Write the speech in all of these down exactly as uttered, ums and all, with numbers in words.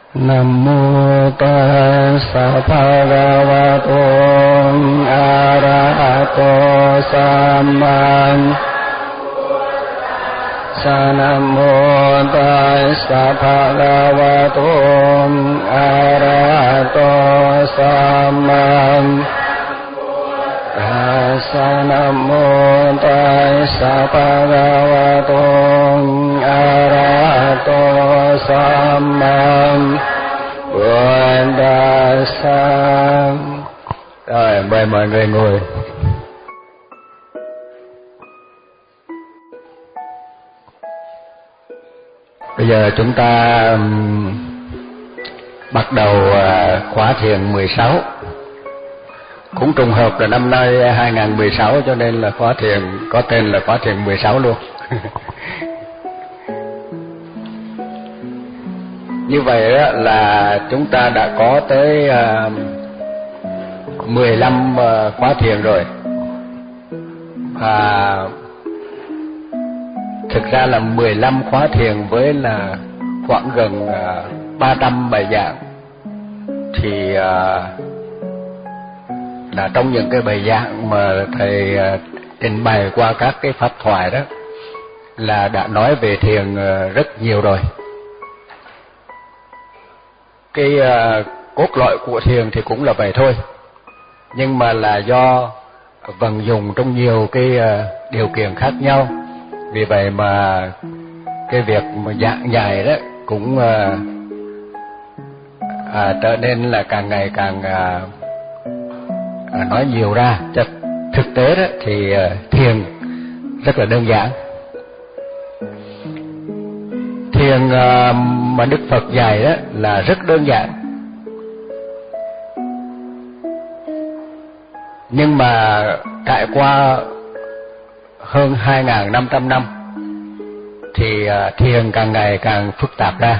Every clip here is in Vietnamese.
Nam mô Tassa Bhagavato Arahato Samma Nam mô Tassa Bhagavato Arahato Samma Nam mô Tassa Bhagavato Arahato Samma Buddhassa. Rồi, mời mọi người ngồi. Bây giờ chúng ta um, bắt đầu uh, khóa thiền mười sáu. Cũng trùng hợp là năm nay hai không một sáu cho nên là khóa thiền có tên là khóa thiền mười sáu luôn. Như vậy đó là chúng ta đã có tới uh, mười lăm uh, khóa thiền rồi. Và thực ra là mười lăm khóa thiền với là khoảng gần uh, ba trăm bài giảng. Thì uh, là trong những cái bài giảng mà thầy uh, trình bày qua các cái pháp thoại đó là đã nói về thiền uh, rất nhiều rồi. Cái uh, cốt lõi của thiền thì cũng là vậy thôi, nhưng mà là do vận dụng trong nhiều cái uh, điều kiện khác nhau. Vì vậy mà cái việc mà giảng dạy đó cũng uh, à, trở nên là càng ngày càng uh, à, nói nhiều ra. Thực tế đó thì uh, thiền rất là đơn giản. Thiền uh, mà Đức Phật dạy đó là rất đơn giản, nhưng mà trải qua hơn hai nghìn năm trăm năm thì uh, thiền càng ngày càng phức tạp ra.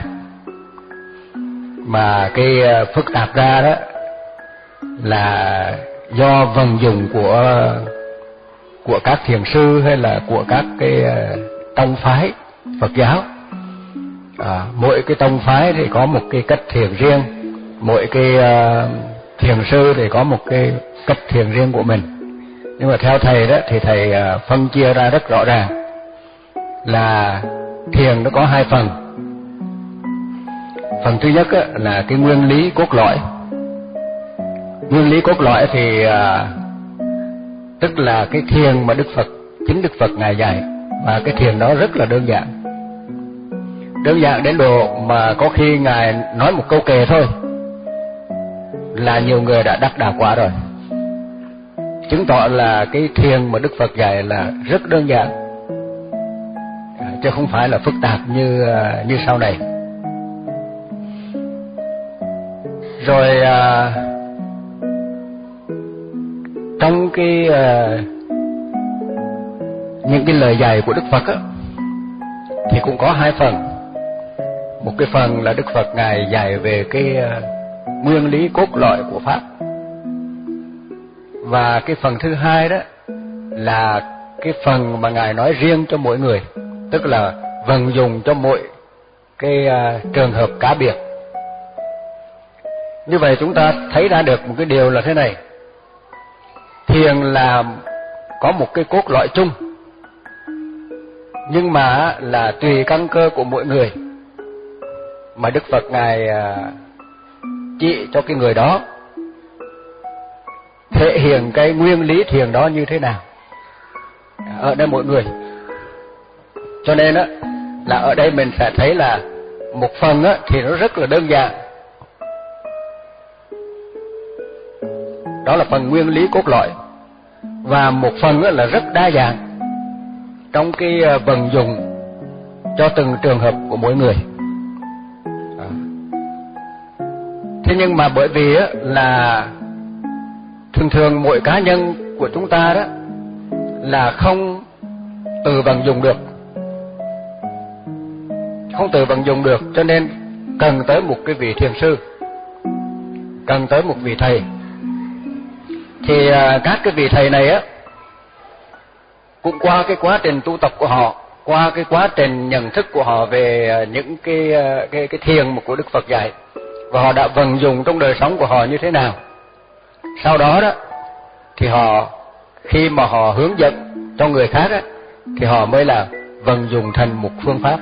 Mà cái uh, phức tạp ra đó là do vận dụng của của các thiền sư hay là của các cái uh, tông phái Phật giáo. À, mỗi cái tông phái thì có một cái cách thiền riêng, mỗi cái uh, thiền sư thì có một cái cách thiền riêng của mình. Nhưng mà theo thầy đó thì thầy uh, phân chia ra rất rõ ràng là thiền nó có hai phần. Phần thứ nhất á, là cái nguyên lý cốt lõi. Nguyên lý cốt lõi thì uh, tức là cái thiền mà Đức Phật, chính Đức Phật Ngài dạy. Và cái thiền đó rất là đơn giản. Đơn giản đến độ mà có khi Ngài nói một câu kệ thôi là nhiều người đã đắc đạo quả rồi. Chứng tỏ là cái thiền mà Đức Phật dạy là rất đơn giản, chứ không phải là phức tạp như như sau này. Rồi à, trong cái à, những cái lời dạy của Đức Phật á, thì cũng có hai phần. Một cái phần là Đức Phật Ngài dạy về cái uh, nguyên lý cốt lõi của Pháp. Và cái phần thứ hai đó là cái phần mà Ngài nói riêng cho mỗi người, tức là vận dụng cho mỗi cái uh, trường hợp cá biệt. Như vậy chúng ta thấy ra được một cái điều là thế này: thiền là có một cái cốt lõi chung, nhưng mà là tùy căn cơ của mỗi người mà Đức Phật Ngài chỉ cho cái người đó thể hiện cái nguyên lý thiền đó như thế nào ở đây mỗi người. Cho nên á là ở đây mình sẽ thấy là một phần á thì nó rất là đơn giản, đó là phần nguyên lý cốt lõi, và một phần á là rất đa dạng trong cái vận dụng cho từng trường hợp của mỗi người. Thế nhưng mà bởi vì á, là thường thường mỗi cá nhân của chúng ta đó là không tự vận dụng được, không tự vận dụng được, cho nên cần tới một cái vị thiền sư, cần tới một vị thầy. Thì à, các cái vị thầy này á cũng qua cái quá trình tu tập của họ, qua cái quá trình nhận thức của họ về những cái cái cái thiền mà của Đức Phật dạy, và họ đã vận dụng trong đời sống của họ như thế nào. Sau đó đó thì họ, khi mà họ hướng dẫn cho người khác á, thì họ mới là vận dụng thành một phương pháp.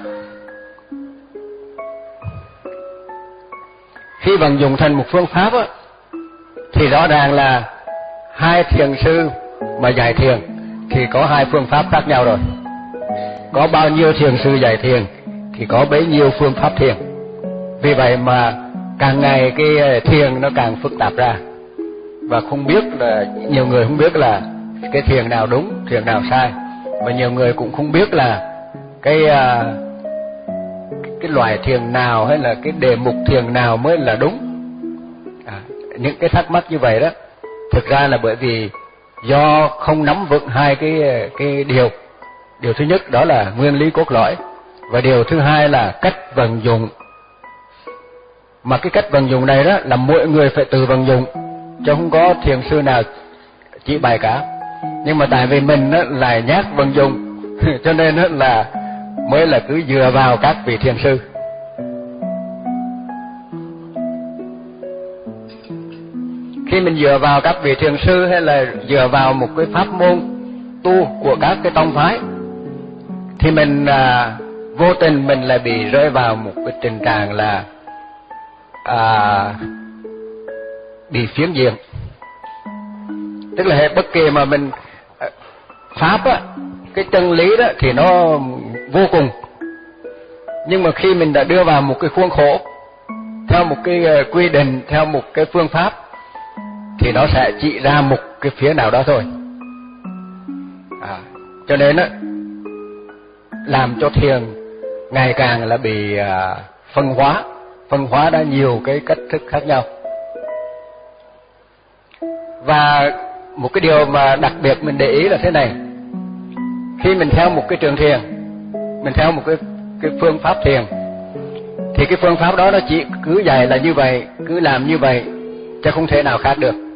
Khi vận dụng thành một phương pháp á, thì rõ ràng là hai thiền sư mà dạy thiền thì có hai phương pháp khác nhau rồi. Có bao nhiêu thiền sư dạy thiền thì có bấy nhiêu phương pháp thiền. Vì vậy mà càng ngày cái thiền nó càng phức tạp ra, và không biết là, nhiều người không biết là cái thiền nào đúng, thiền nào sai, và nhiều người cũng không biết là cái cái loại thiền nào hay là cái đề mục thiền nào mới là đúng. À, những cái thắc mắc như vậy đó, thực ra là bởi vì do không nắm vững hai cái cái điều. Điều thứ nhất đó là nguyên lý cốt lõi, và điều thứ hai là cách vận dụng. Mà cái cách vận dụng này đó là mỗi người phải tự vận dụng, chứ không có thiền sư nào chỉ bày cả. Nhưng mà tại vì mình đó lại nhát vận dụng cho nên đó là mới là cứ dựa vào các vị thiền sư. Khi mình dựa vào các vị thiền sư hay là dựa vào một cái pháp môn tu của các cái tông phái, thì mình à, vô tình mình lại bị rơi vào một cái tình trạng là à, bị phiến diện. Tức là bất kỳ mà mình pháp á, cái chân lý đó thì nó vô cùng, nhưng mà khi mình đã đưa vào một cái khuôn khổ, theo một cái quy định, theo một cái phương pháp, thì nó sẽ chỉ ra một cái phía nào đó thôi. À, cho nên á, làm cho thiền ngày càng là bị à, phân hóa, phân hóa ra nhiều cái cách thức khác nhau. Và một cái điều mà đặc biệt mình để ý là thế này: khi mình theo một cái trường thiền, mình theo một cái cái phương pháp thiền, thì cái phương pháp đó nó chỉ cứ dạy là như vậy, cứ làm như vậy, chứ không thể nào khác được.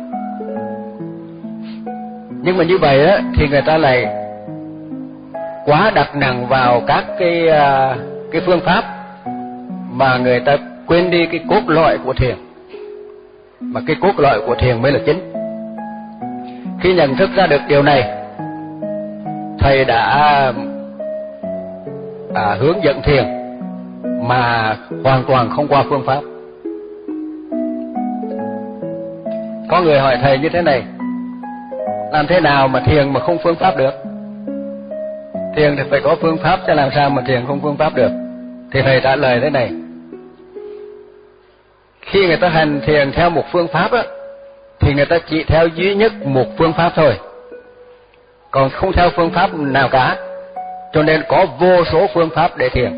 Nhưng mà như vậy á, thì người ta lại quá đặt nặng vào các cái cái phương pháp, mà người ta quên đi cái cốt lõi của thiền. Mà cái cốt lõi của thiền mới là chính. Khi nhận thức ra được điều này, thầy đã à, hướng dẫn thiền mà hoàn toàn không qua phương pháp. Có người hỏi thầy như thế này: làm thế nào mà thiền mà không phương pháp được? Thiền thì phải có phương pháp, chứ làm sao mà thiền không phương pháp được? Thì thầy trả lời thế này: khi người ta hành thiền theo một phương pháp á, thì người ta chỉ theo duy nhất một phương pháp thôi, còn không theo phương pháp nào cả. Cho nên có vô số phương pháp để thiền.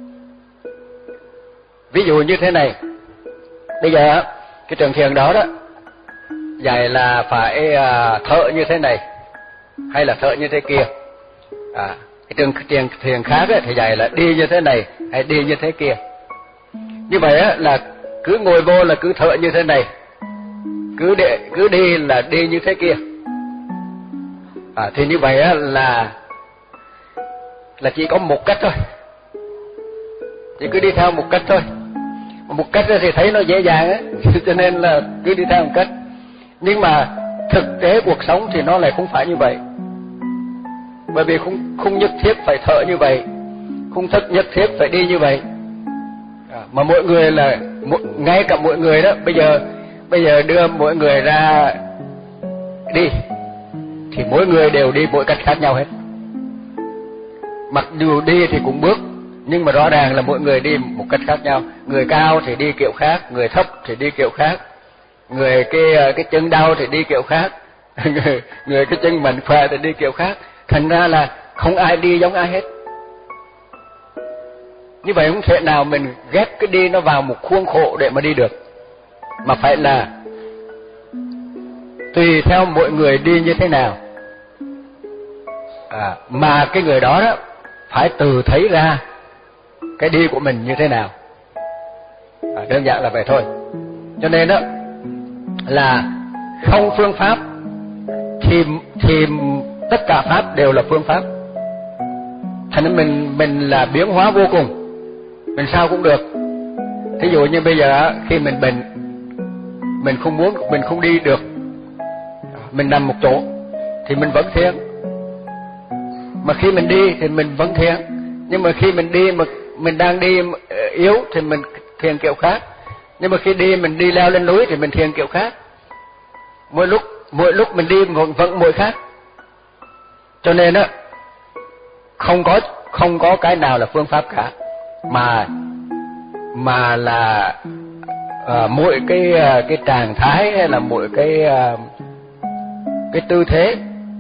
Ví dụ như thế này, bây giờ cái trường thiền đó đó dạy là phải à, thở như thế này hay là thở như thế kia. À, cái trường thiền thiền khác ấy, thì dạy là đi như thế này hay đi như thế kia. Như vậy á, là cứ ngồi vô là cứ thở như thế này, cứ để cứ đi là đi như thế kia. À, thì như vậy á, là là chỉ có một cách thôi, chỉ cứ đi theo một cách thôi. Một cách thì thấy nó dễ dàng á, cho nên là cứ đi theo một cách. Nhưng mà thực tế cuộc sống thì nó lại không phải như vậy, bởi vì không không nhất thiết phải thở như vậy, không thật nhất thiết phải đi như vậy. À, mà mỗi người là ngay cả mỗi người đó, bây giờ bây giờ đưa mỗi người ra đi thì mỗi người đều đi mỗi cách khác nhau hết. Mặc dù đi thì cũng bước, nhưng mà rõ ràng là mỗi người đi một cách khác nhau. Người cao thì đi kiểu khác, người thấp thì đi kiểu khác, người cái cái chân đau thì đi kiểu khác, người, người cái chân mạnh khỏe thì đi kiểu khác. Thành ra là không ai đi giống ai hết. Như vậy không thể nào mình ghép cái đi nó vào một khuôn khổ để mà đi được, mà phải là tùy theo mỗi người đi như thế nào. À, mà cái người đó đó phải tự thấy ra cái đi của mình như thế nào. À, đơn giản là vậy thôi. Cho nên đó là không phương pháp thì thì tất cả pháp đều là phương pháp. Thành nên mình mình là biến hóa vô cùng, mình sao cũng được. Ví dụ như bây giờ khi mình bệnh, mình không muốn, mình không đi được, mình nằm một chỗ thì mình vẫn thiền. Mà khi mình đi thì mình vẫn thiền. Nhưng mà khi mình đi mà mình đang đi yếu thì mình thiền kiểu khác. Nhưng mà khi đi mình đi leo lên núi thì mình thiền kiểu khác. Mỗi lúc mỗi lúc mình đi vẫn, vẫn mỗi khác. Cho nên á, không có không có cái nào là phương pháp cả, mà mà là à, mỗi cái cái trạng thái hay là mỗi cái cái tư thế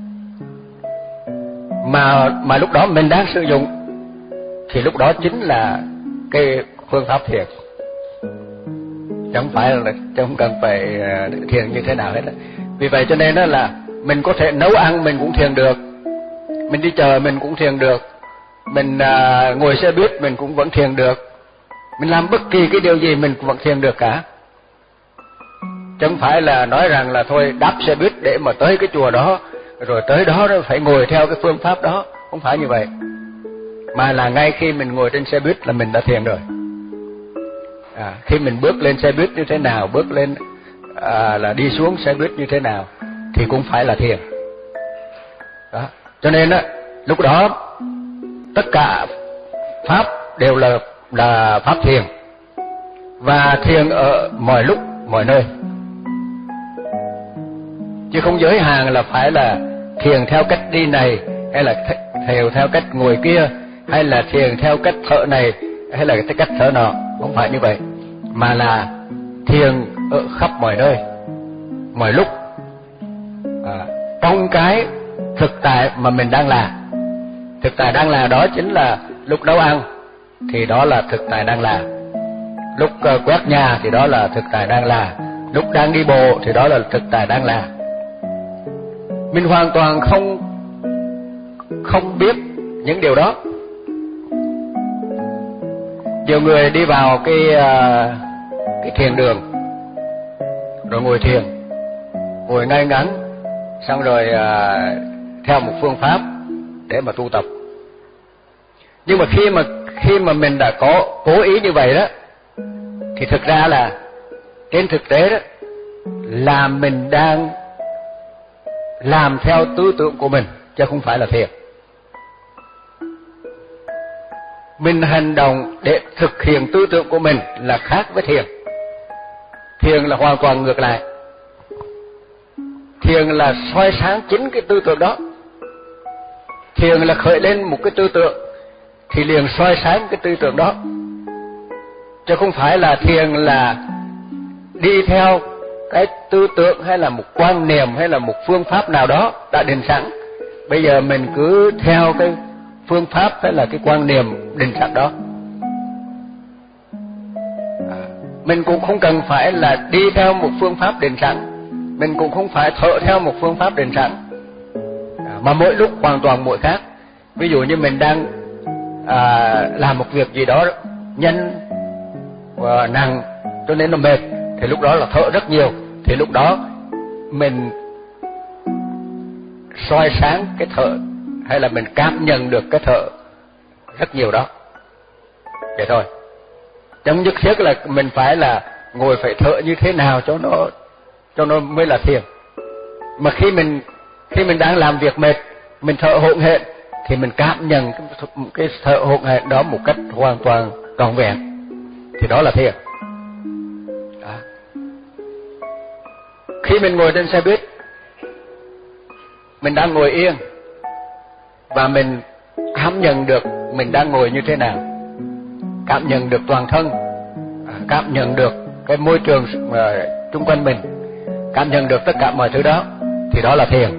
mà mà lúc đó mình đang sử dụng thì lúc đó chính là cái phương pháp thiền. Chẳng phải là không cần phải thiền như thế nào hết. Vì vậy cho nên đó là mình có thể nấu ăn mình cũng thiền được, mình đi chợ mình cũng thiền được, mình à, ngồi xe buýt mình cũng vẫn thiền được, mình làm bất kỳ cái điều gì mình cũng vẫn thiền được cả. Chẳng phải là nói rằng là thôi đáp xe buýt để mà tới cái chùa đó, rồi tới đó phải ngồi theo cái phương pháp đó. Không phải như vậy, mà là ngay khi mình ngồi trên xe buýt là mình đã thiền rồi. À, khi mình bước lên xe buýt như thế nào, bước lên à, là đi xuống xe buýt như thế nào thì cũng phải là thiền đó. Cho nên á, lúc đó tất cả pháp đều là là pháp thiền, và thiền ở mọi lúc mọi nơi, chứ không giới hạn là phải là thiền theo cách đi này, hay là thiền theo cách ngồi kia, hay là thiền theo cách thở này, hay là cách thở nọ. Không phải như vậy, mà là thiền ở khắp mọi nơi, mọi lúc, à, trong cái thực tại mà mình đang làm. Thực tại đang làm đó chính là lúc nấu ăn thì đó là thực tại đang làm, lúc uh, quét nhà thì đó là thực tại đang làm, lúc đang đi bộ thì đó là thực tại đang làm. Mình hoàn toàn không không biết những điều đó. Nhiều người đi vào cái uh, cái thiền đường rồi ngồi thiền, ngồi ngay ngắn, xong rồi uh, theo một phương pháp để mà tu tập. Nhưng mà khi mà khi mà mình đã có cố ý như vậy đó, thì thực ra là trên thực tế đó là mình đang làm theo tư tưởng của mình, chứ không phải là thiền. Mình hành động để thực hiện tư tưởng của mình là khác với thiền. Thiền là hoàn toàn ngược lại. Thiền là soi sáng chính cái tư tưởng đó. Thiền là khởi lên một cái tư tưởng thì liền soi sáng cái tư tưởng đó, chứ không phải là thiền là đi theo cái tư tưởng hay là một quan niệm hay là một phương pháp nào đó đã định sẵn. Bây giờ mình cứ theo cái phương pháp hay là cái quan niệm định sẵn đó. À, mình cũng không cần phải là đi theo một phương pháp định sẵn, mình cũng không phải thở theo một phương pháp định sẵn, à, mà mỗi lúc hoàn toàn mỗi khác. Ví dụ như mình đang à, làm một việc gì đó nhanh và nặng cho nên nó mệt, thì lúc đó là thở rất nhiều, thì lúc đó mình soi sáng cái thở, hay là mình cảm nhận được cái thở rất nhiều đó. Vậy thôi, chẳng nhất thiết là mình phải là ngồi phải thở như thế nào cho nó cho nó mới là thiền. Mà khi mình khi mình đang làm việc mệt, mình thở hổn hển thì mình cảm nhận cái, cái thở hổn hển đó một cách hoàn toàn trọn vẹn, thì đó là thiền. Đó. Khi mình ngồi trên xe buýt, mình đang ngồi yên và mình cảm nhận được mình đang ngồi như thế nào, cảm nhận được toàn thân, cảm nhận được cái môi trường xung quanh mình, cảm nhận được tất cả mọi thứ đó, thì đó là thiền.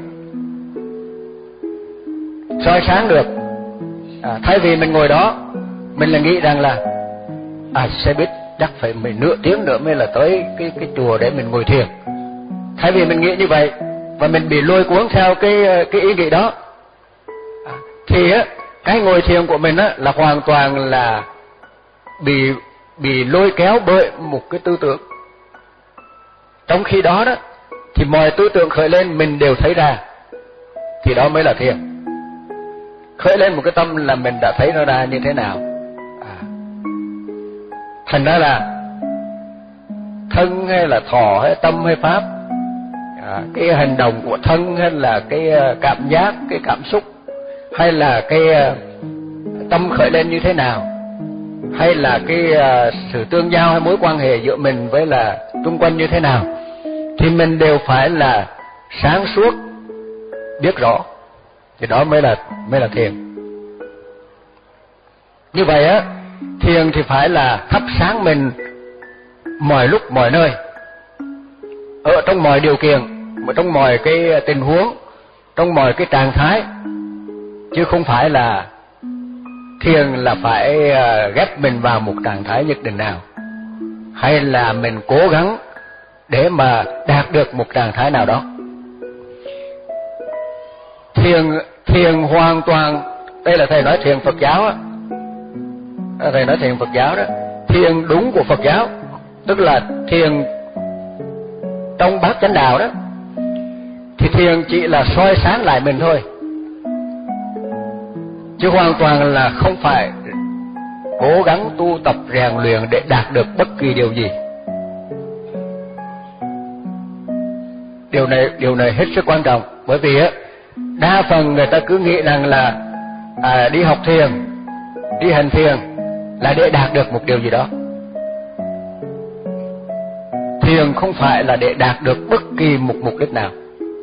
Soi sáng được. À, thay vì mình ngồi đó, mình là nghĩ rằng là à xe buýt chắc phải mười nửa tiếng nữa mới là tới cái cái chùa để mình ngồi thiền. Thay vì mình nghĩ như vậy và mình bị lôi cuốn theo cái cái ý nghĩ đó, à, thì á cái ngồi thiền của mình á là hoàn toàn là bị bị lôi kéo bởi một cái tư tưởng. Trong khi đó đó thì mọi tư tưởng khởi lên mình đều thấy ra, thì đó mới là thiền. Khởi lên một cái tâm là mình đã thấy nó ra như thế nào. À, thành ra là thân hay là thọ hay tâm hay pháp, à, cái hành động của thân hay là cái cảm giác, cái cảm xúc, hay là cái tâm khởi lên như thế nào, hay là cái sự tương giao hay mối quan hệ giữa mình với là xung quanh như thế nào, thì mình đều phải là sáng suốt, biết rõ, thì đó mới là mới là thiền. Như vậy á, thiền thì phải là thắp sáng mình mọi lúc mọi nơi, ở trong mọi điều kiện, trong mọi cái tình huống, trong mọi cái trạng thái, chứ không phải là thiền là phải ghép mình vào một trạng thái nhất định nào, hay là mình cố gắng để mà đạt được một trạng thái nào đó. Thiền thiền hoàn toàn, đây là thầy nói thiền Phật giáo á, thầy nói thiền Phật giáo đó, thiền đúng của Phật giáo, tức là thiền trong bát chánh đạo đó, thì thiền chỉ là soi sáng lại mình thôi, chứ hoàn toàn là không phải cố gắng tu tập rèn luyện để đạt được bất kỳ điều gì. Điều này điều này hết sức quan trọng, bởi vì á, đa phần người ta cứ nghĩ rằng là à, đi học thiền, đi hành thiền là để đạt được một điều gì đó. Thiền không phải là để đạt được bất kỳ một mục đích nào,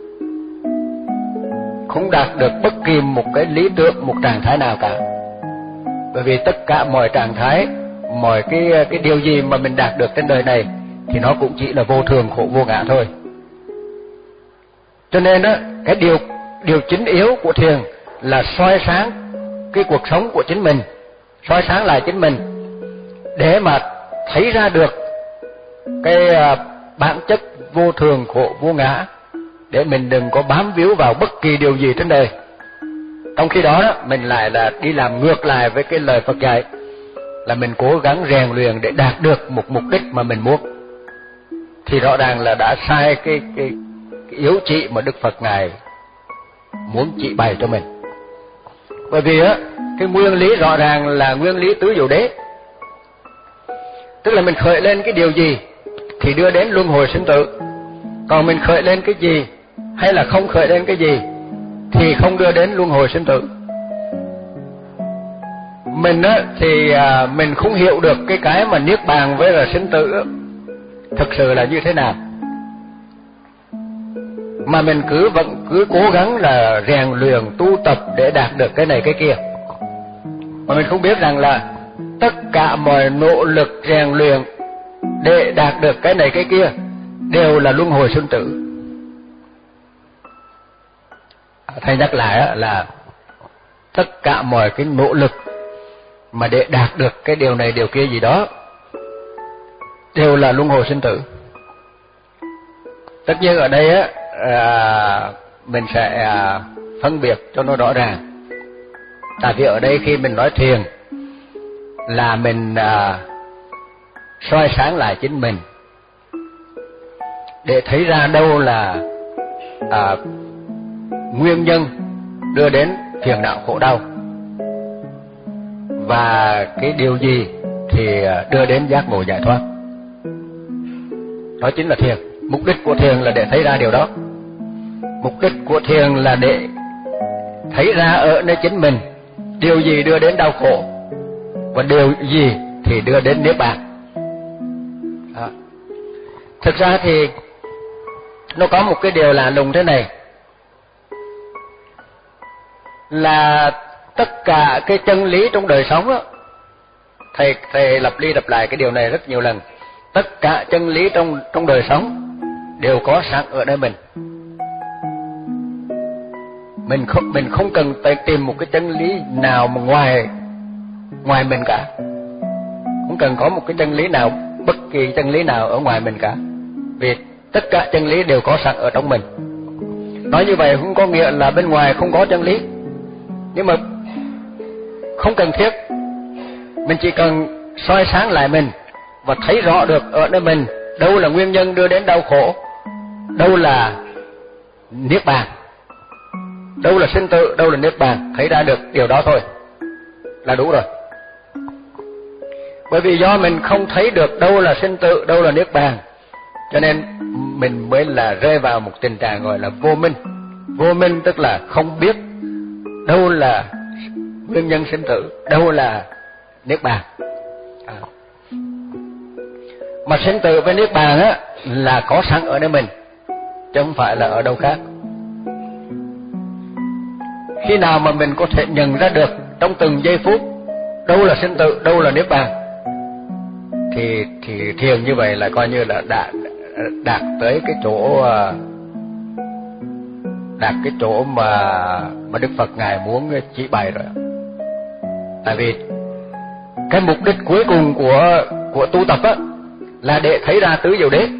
không đạt được bất kỳ một cái lý tưởng, một trạng thái nào cả. Bởi vì tất cả mọi trạng thái, mọi cái cái điều gì mà mình đạt được trên đời này thì nó cũng chỉ là vô thường, khổ, vô ngã thôi. Cho nên á, cái điều điều chính yếu của thiền là soi sáng cái cuộc sống của chính mình, soi sáng lại chính mình để mà thấy ra được cái bản chất vô thường, khổ, vô ngã, để mình đừng có bám víu vào bất kỳ điều gì trên đời. Trong khi đó, đó mình lại là đi làm ngược lại với cái lời Phật dạy, là mình cố gắng rèn luyện để đạt được một mục đích mà mình muốn, thì rõ ràng là đã sai cái cái, cái yếu chỉ mà Đức Phật Ngài muốn chỉ bày cho mình. Bởi vì á, cái nguyên lý rõ ràng là nguyên lý tứ diệu đế, tức là mình khởi lên cái điều gì thì đưa đến luân hồi sinh tử, còn mình khởi lên cái gì hay là không khởi lên cái gì thì không đưa đến luân hồi sinh tử. Mình á thì à, mình không hiểu được cái cái mà niết bàn với là sinh tử á, thực sự là như thế nào, mà mình cứ vẫn cứ cố gắng là rèn luyện tu tập để đạt được cái này cái kia, mà mình không biết rằng là tất cả mọi nỗ lực rèn luyện để đạt được cái này cái kia đều là luân hồi sinh tử. Thầy nhắc lại là tất cả mọi cái nỗ lực mà để đạt được cái điều này điều kia gì đó đều là luân hồi sinh tử. Tất nhiên ở đây á, à, mình sẽ à, phân biệt cho nó rõ ràng. Tại vì ở đây khi mình nói thiền là mình à, soi sáng lại chính mình để thấy ra đâu là à, nguyên nhân đưa đến phiền não khổ đau, và cái điều gì thì đưa đến giác ngộ giải thoát. Đó chính là thiền. Mục đích của thiền là để thấy ra điều đó. Mục đích của thiền là để thấy ra ở nơi chính mình điều gì đưa đến đau khổ và điều gì thì đưa đến niết bàn. Đó. Thực ra thì nó có một cái điều lạ lùng thế này, là tất cả cái chân lý trong đời sống đó, thầy thầy lặp đi lặp lại cái điều này rất nhiều lần. Tất cả chân lý trong trong đời sống đều có sẵn ở nơi mình. Mình không mình không cần phải tìm một cái chân lý nào mà ngoài ngoài mình cả. Không cần có một cái chân lý nào, bất kỳ chân lý nào ở ngoài mình cả. Vì tất cả chân lý đều có sẵn ở trong mình. Nói như vậy không có nghĩa là bên ngoài không có chân lý, nhưng mà không cần thiết. Mình chỉ cần soi sáng lại mình và thấy rõ được ở nơi mình đâu là nguyên nhân đưa đến đau khổ, đâu là niết bàn, đâu là sinh tử, đâu là niết bàn. Thấy ra được điều đó thôi là đủ rồi. Bởi vì do mình không thấy được đâu là sinh tử, đâu là niết bàn, Cho nên mình mới là rơi vào một tình trạng gọi là vô minh. Vô minh tức là không biết đâu là nguyên nhân sinh tử, đâu là niết bàn. À. Mà sinh tử với niết bàn á là có sẵn ở nơi mình, chứ không phải là ở đâu khác. Khi nào mà mình có thể nhận ra được trong từng giây phút đâu là sinh tử, đâu là niết bàn, thì thì thiền như vậy là coi như là đạt đạt tới cái chỗ đạt cái chỗ mà mà Đức Phật ngài muốn chỉ bày rồi. Tại vì cái mục đích cuối cùng của của tu tập á là để thấy ra tứ diệu đế.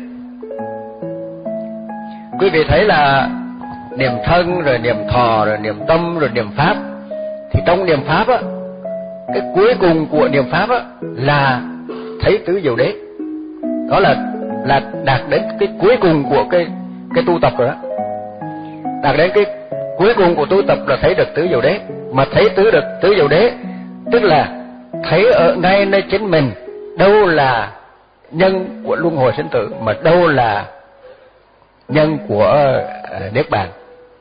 Quý vị thấy là niệm thân rồi niệm thọ rồi niệm tâm rồi niệm pháp, thì trong niệm pháp á, cái cuối cùng của niệm pháp á là thấy tứ diệu đế. Đó là là đạt đến cái cuối cùng của cái cái tu tập rồi đó. Đạt đến cái cuối cùng của tu tập là thấy được tứ diệu đế. Mà thấy tứ được tứ diệu đế tức là thấy ở ngay nơi chính mình đâu là nhân của luân hồi sinh tử, mà đâu là nhân của uh, niết bàn.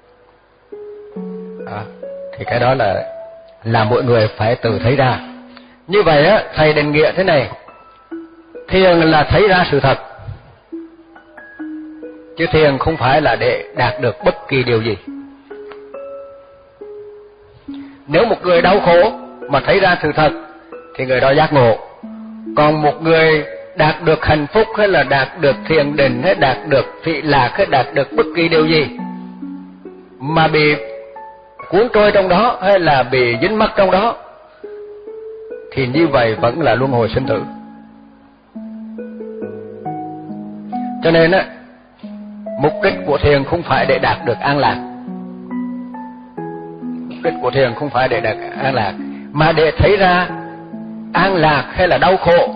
À, thì cái đó là là mọi người phải tự thấy ra. Như vậy á, thầy định nghĩa thế này: thiền là thấy ra sự thật, chứ thiền không phải là để đạt được bất kỳ điều gì. Nếu một người đau khổ mà thấy ra sự thật thì người đó giác ngộ. Còn một người đạt được hạnh phúc hay là đạt được thiền định hay đạt được vị lạc hay đạt được bất kỳ điều gì mà bị cuốn trôi trong đó hay là bị dính mắc trong đó, thì như vậy vẫn là luân hồi sinh tử. Cho nên á, mục đích của thiền không phải để đạt được an lạc. Mục đích của thiền không phải để đạt an lạc, mà để thấy ra an lạc hay là đau khổ.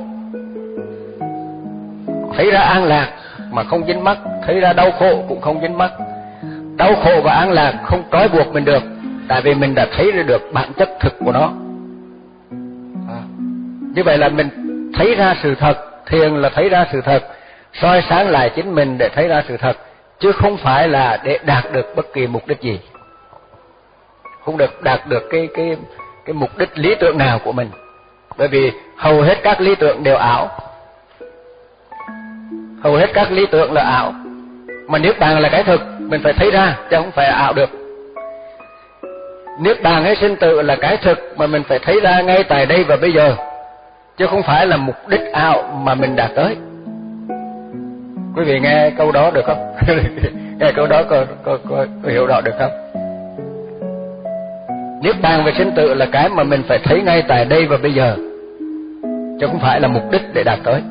Thấy ra an lạc mà không dính mắc, thấy ra đau khổ cũng không dính mắc. Đau khổ và an lạc không trói buộc mình được, tại vì mình đã thấy ra được bản chất thực của nó. À, như vậy là mình thấy ra sự thật. Thiền là thấy ra sự thật, soi sáng lại chính mình để thấy ra sự thật, chứ không phải là để đạt được bất kỳ mục đích gì, không được đạt được cái cái cái mục đích lý tưởng nào của mình. Bởi vì hầu hết các lý tưởng đều ảo, hầu hết các lý tưởng là ảo, mà niết bàn là cái thực, mình phải thấy ra chứ không phải ảo được. Niết bàn hay sinh tử là cái thực mà mình phải thấy ra ngay tại đây và bây giờ, chứ không phải là mục đích ảo mà mình đạt tới. Quý vị nghe câu đó được không? Nghe câu đó có, có, có, có hiểu rõ được không? Niết bàn và sinh tử là cái mà mình phải thấy ngay tại đây và bây giờ, chứ không phải là mục đích để đạt tới.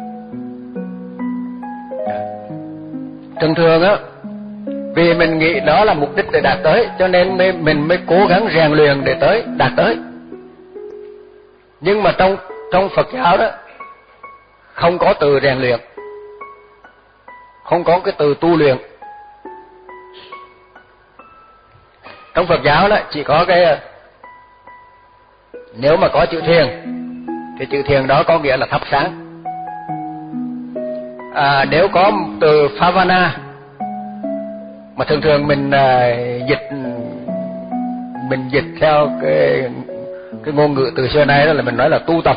Thường thường á, vì mình nghĩ đó là mục đích để đạt tới, cho nên mình mới cố gắng rèn luyện để tới đạt tới. Nhưng mà trong trong Phật giáo đó không có từ rèn luyện, không có cái từ tu luyện. Trong Phật giáo đó chỉ có cái, nếu mà có chữ thiền thì chữ thiền đó có nghĩa là thắp sáng. À, nếu có từ Phavana mà thường thường mình uh, dịch mình dịch theo cái cái ngôn ngữ từ xưa nay đó là mình nói là tu tập.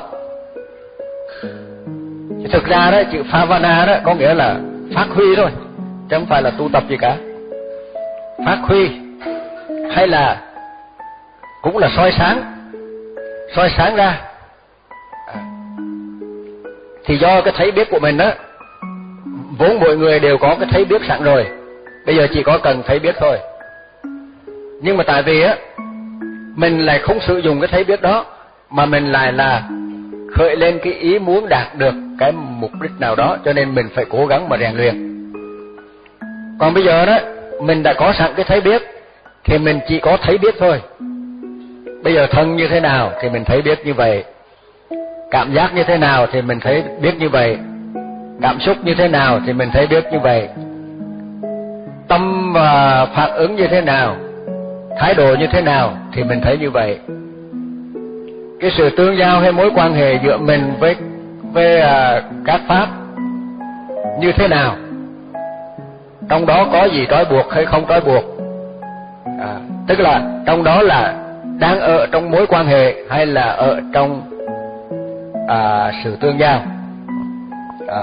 Thì thực ra đó chữ Phavana đó có nghĩa là phát huy thôi, chứ không phải là tu tập gì cả. Phát huy hay là cũng là soi sáng, soi sáng ra. À, thì do cái thấy biết của mình đó, vốn mọi người đều có cái thấy biết sẵn rồi, bây giờ chỉ có cần thấy biết thôi. Nhưng mà tại vì á mình lại không sử dụng cái thấy biết đó, mà mình lại là khởi lên cái ý muốn đạt được cái mục đích nào đó, cho nên mình phải cố gắng mà rèn luyện. Còn bây giờ đó mình đã có sẵn cái thấy biết thì mình chỉ có thấy biết thôi. Bây giờ thân như thế nào thì mình thấy biết như vậy, cảm giác như thế nào thì mình thấy biết như vậy, cảm xúc như thế nào thì mình thấy biết như vậy, tâm và phản ứng như thế nào, thái độ như thế nào thì mình thấy như vậy. Cái sự tương giao hay mối quan hệ giữa mình với với uh, các pháp như thế nào, trong đó có gì trói buộc hay không trói buộc, à, tức là trong đó là đang ở trong mối quan hệ hay là ở trong à, sự tương giao, à,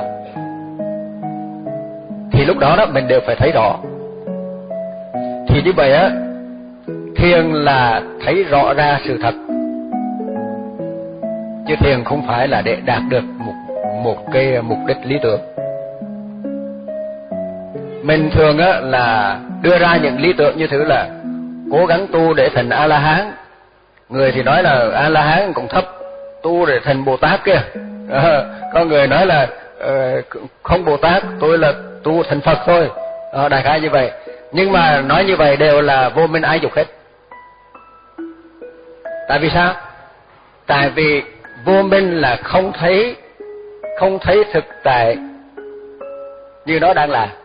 thì lúc đó đó mình đều phải thấy rõ. Thì như vậy á, thiền là thấy rõ ra sự thật, chứ thiền không phải là để đạt được một một cái mục đích lý tưởng. Mình thường á là đưa ra những lý tưởng như thứ là cố gắng tu để thành A La Hán. Người thì nói là A La Hán còn thấp, tu để thành Bồ Tát kia. À, có người nói là uh, không Bồ Tát, tôi là tu thành Phật thôi. À, đại khái như vậy. Nhưng mà nói như vậy đều là vô minh ái dục hết. Tại vì sao? Tại vì vô minh là không thấy không thấy thực tại như nó đang là,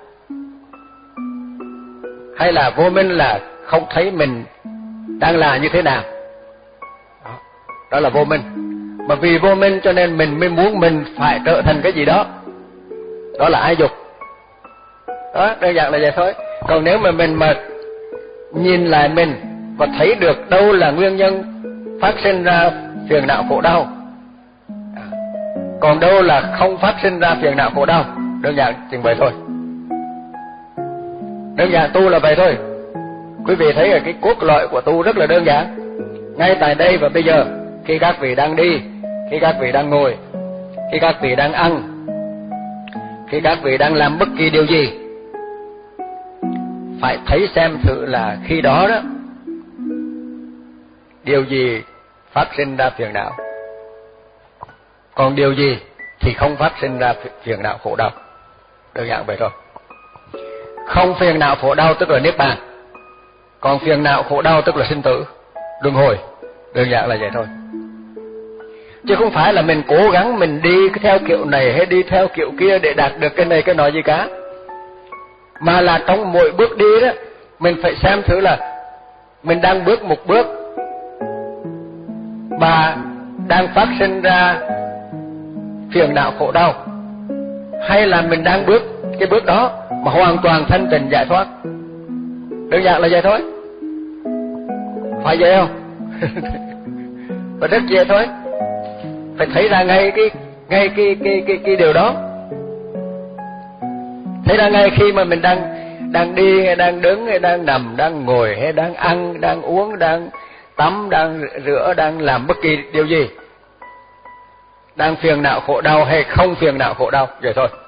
hay là vô minh là không thấy mình đang là như thế nào. Đó, đó là vô minh. Mà vì vô minh cho nên mình mới muốn mình phải trở thành cái gì đó. Đó là ái dục. Đó, đơn giản là vậy thôi. Còn nếu mà mình mà nhìn lại mình và thấy được đâu là nguyên nhân phát sinh ra phiền não khổ đau, à, còn đâu là không phát sinh ra phiền não khổ đau, đơn giản chừng vậy thôi. Đơn giản tu là vậy thôi. Quý vị thấy là cái cốt lõi của tu rất là đơn giản. Ngay tại đây và bây giờ, khi các vị đang đi, khi các vị đang ngồi, khi các vị đang ăn, khi các vị đang làm bất kỳ điều gì, phải thấy xem thử là khi đó đó điều gì phát sinh ra phiền não, còn điều gì thì không phát sinh ra phiền não khổ đau. Đơn giản vậy thôi. Không phiền não khổ đau tức là niết bàn, còn phiền não khổ đau tức là sinh tử, luân hồi. Đơn giản là vậy thôi. Chứ không phải là mình cố gắng mình đi theo kiểu này hay đi theo kiểu kia để đạt được cái này cái nọ gì cả. Mà là trong mỗi bước đi đó, mình phải xem thử là mình đang bước một bước mà đang phát sinh ra phiền não khổ đau, hay là mình đang bước cái bước đó mà hoàn toàn thanh tịnh giải thoát. Đơn giản là vậy thôi. Phải vậy không? Và rất dễ thôi. Phải thấy ra ngay cái ngay cái cái cái cái điều đó. Thấy ra ngay khi mà mình đang đang đi hay đang đứng hay đang nằm, đang ngồi hay đang ăn, đang uống, đang tắm, đang rửa, đang làm bất kỳ điều gì, đang phiền não khổ đau hay không phiền não khổ đau, vậy thôi.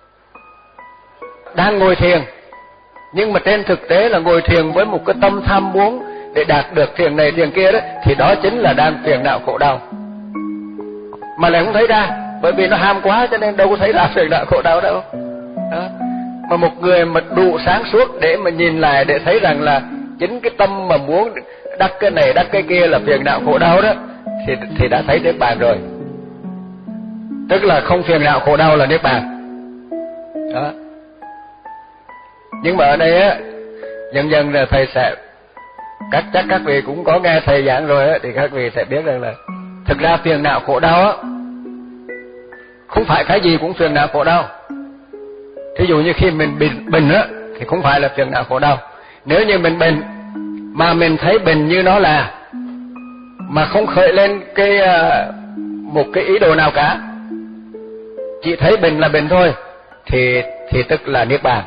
Đang ngồi thiền, nhưng mà trên thực tế là ngồi thiền với một cái tâm tham muốn để đạt được thiền này thiền kia đó, thì đó chính là đang phiền não khổ đau. Mà lại không thấy ra, bởi vì nó ham quá cho nên đâu có thấy ra phiền não khổ đau đâu. Đó. Mà một người mà đủ sáng suốt để mà nhìn lại để thấy rằng là chính cái tâm mà muốn đắc cái này đắc cái kia là phiền não khổ đau đó, thì thì đã thấy niết bàn rồi. Tức là không phiền não khổ đau là niết bàn. Đó. Nhưng mà ở đây á, dần dần là thầy sẽ các chắc các vị cũng có nghe thầy giảng rồi á, thì các vị sẽ biết rằng là thực ra phiền não khổ đau á không phải cái gì cũng phiền não khổ đau. Thí dụ như khi mình bệnh bệnh á thì không phải là phiền não khổ đau. Nếu như mình bệnh mà mình thấy bệnh như nó là, mà không khởi lên cái uh, một cái ý đồ nào cả, chỉ thấy bệnh là bệnh thôi, thì thì tức là niết bàn.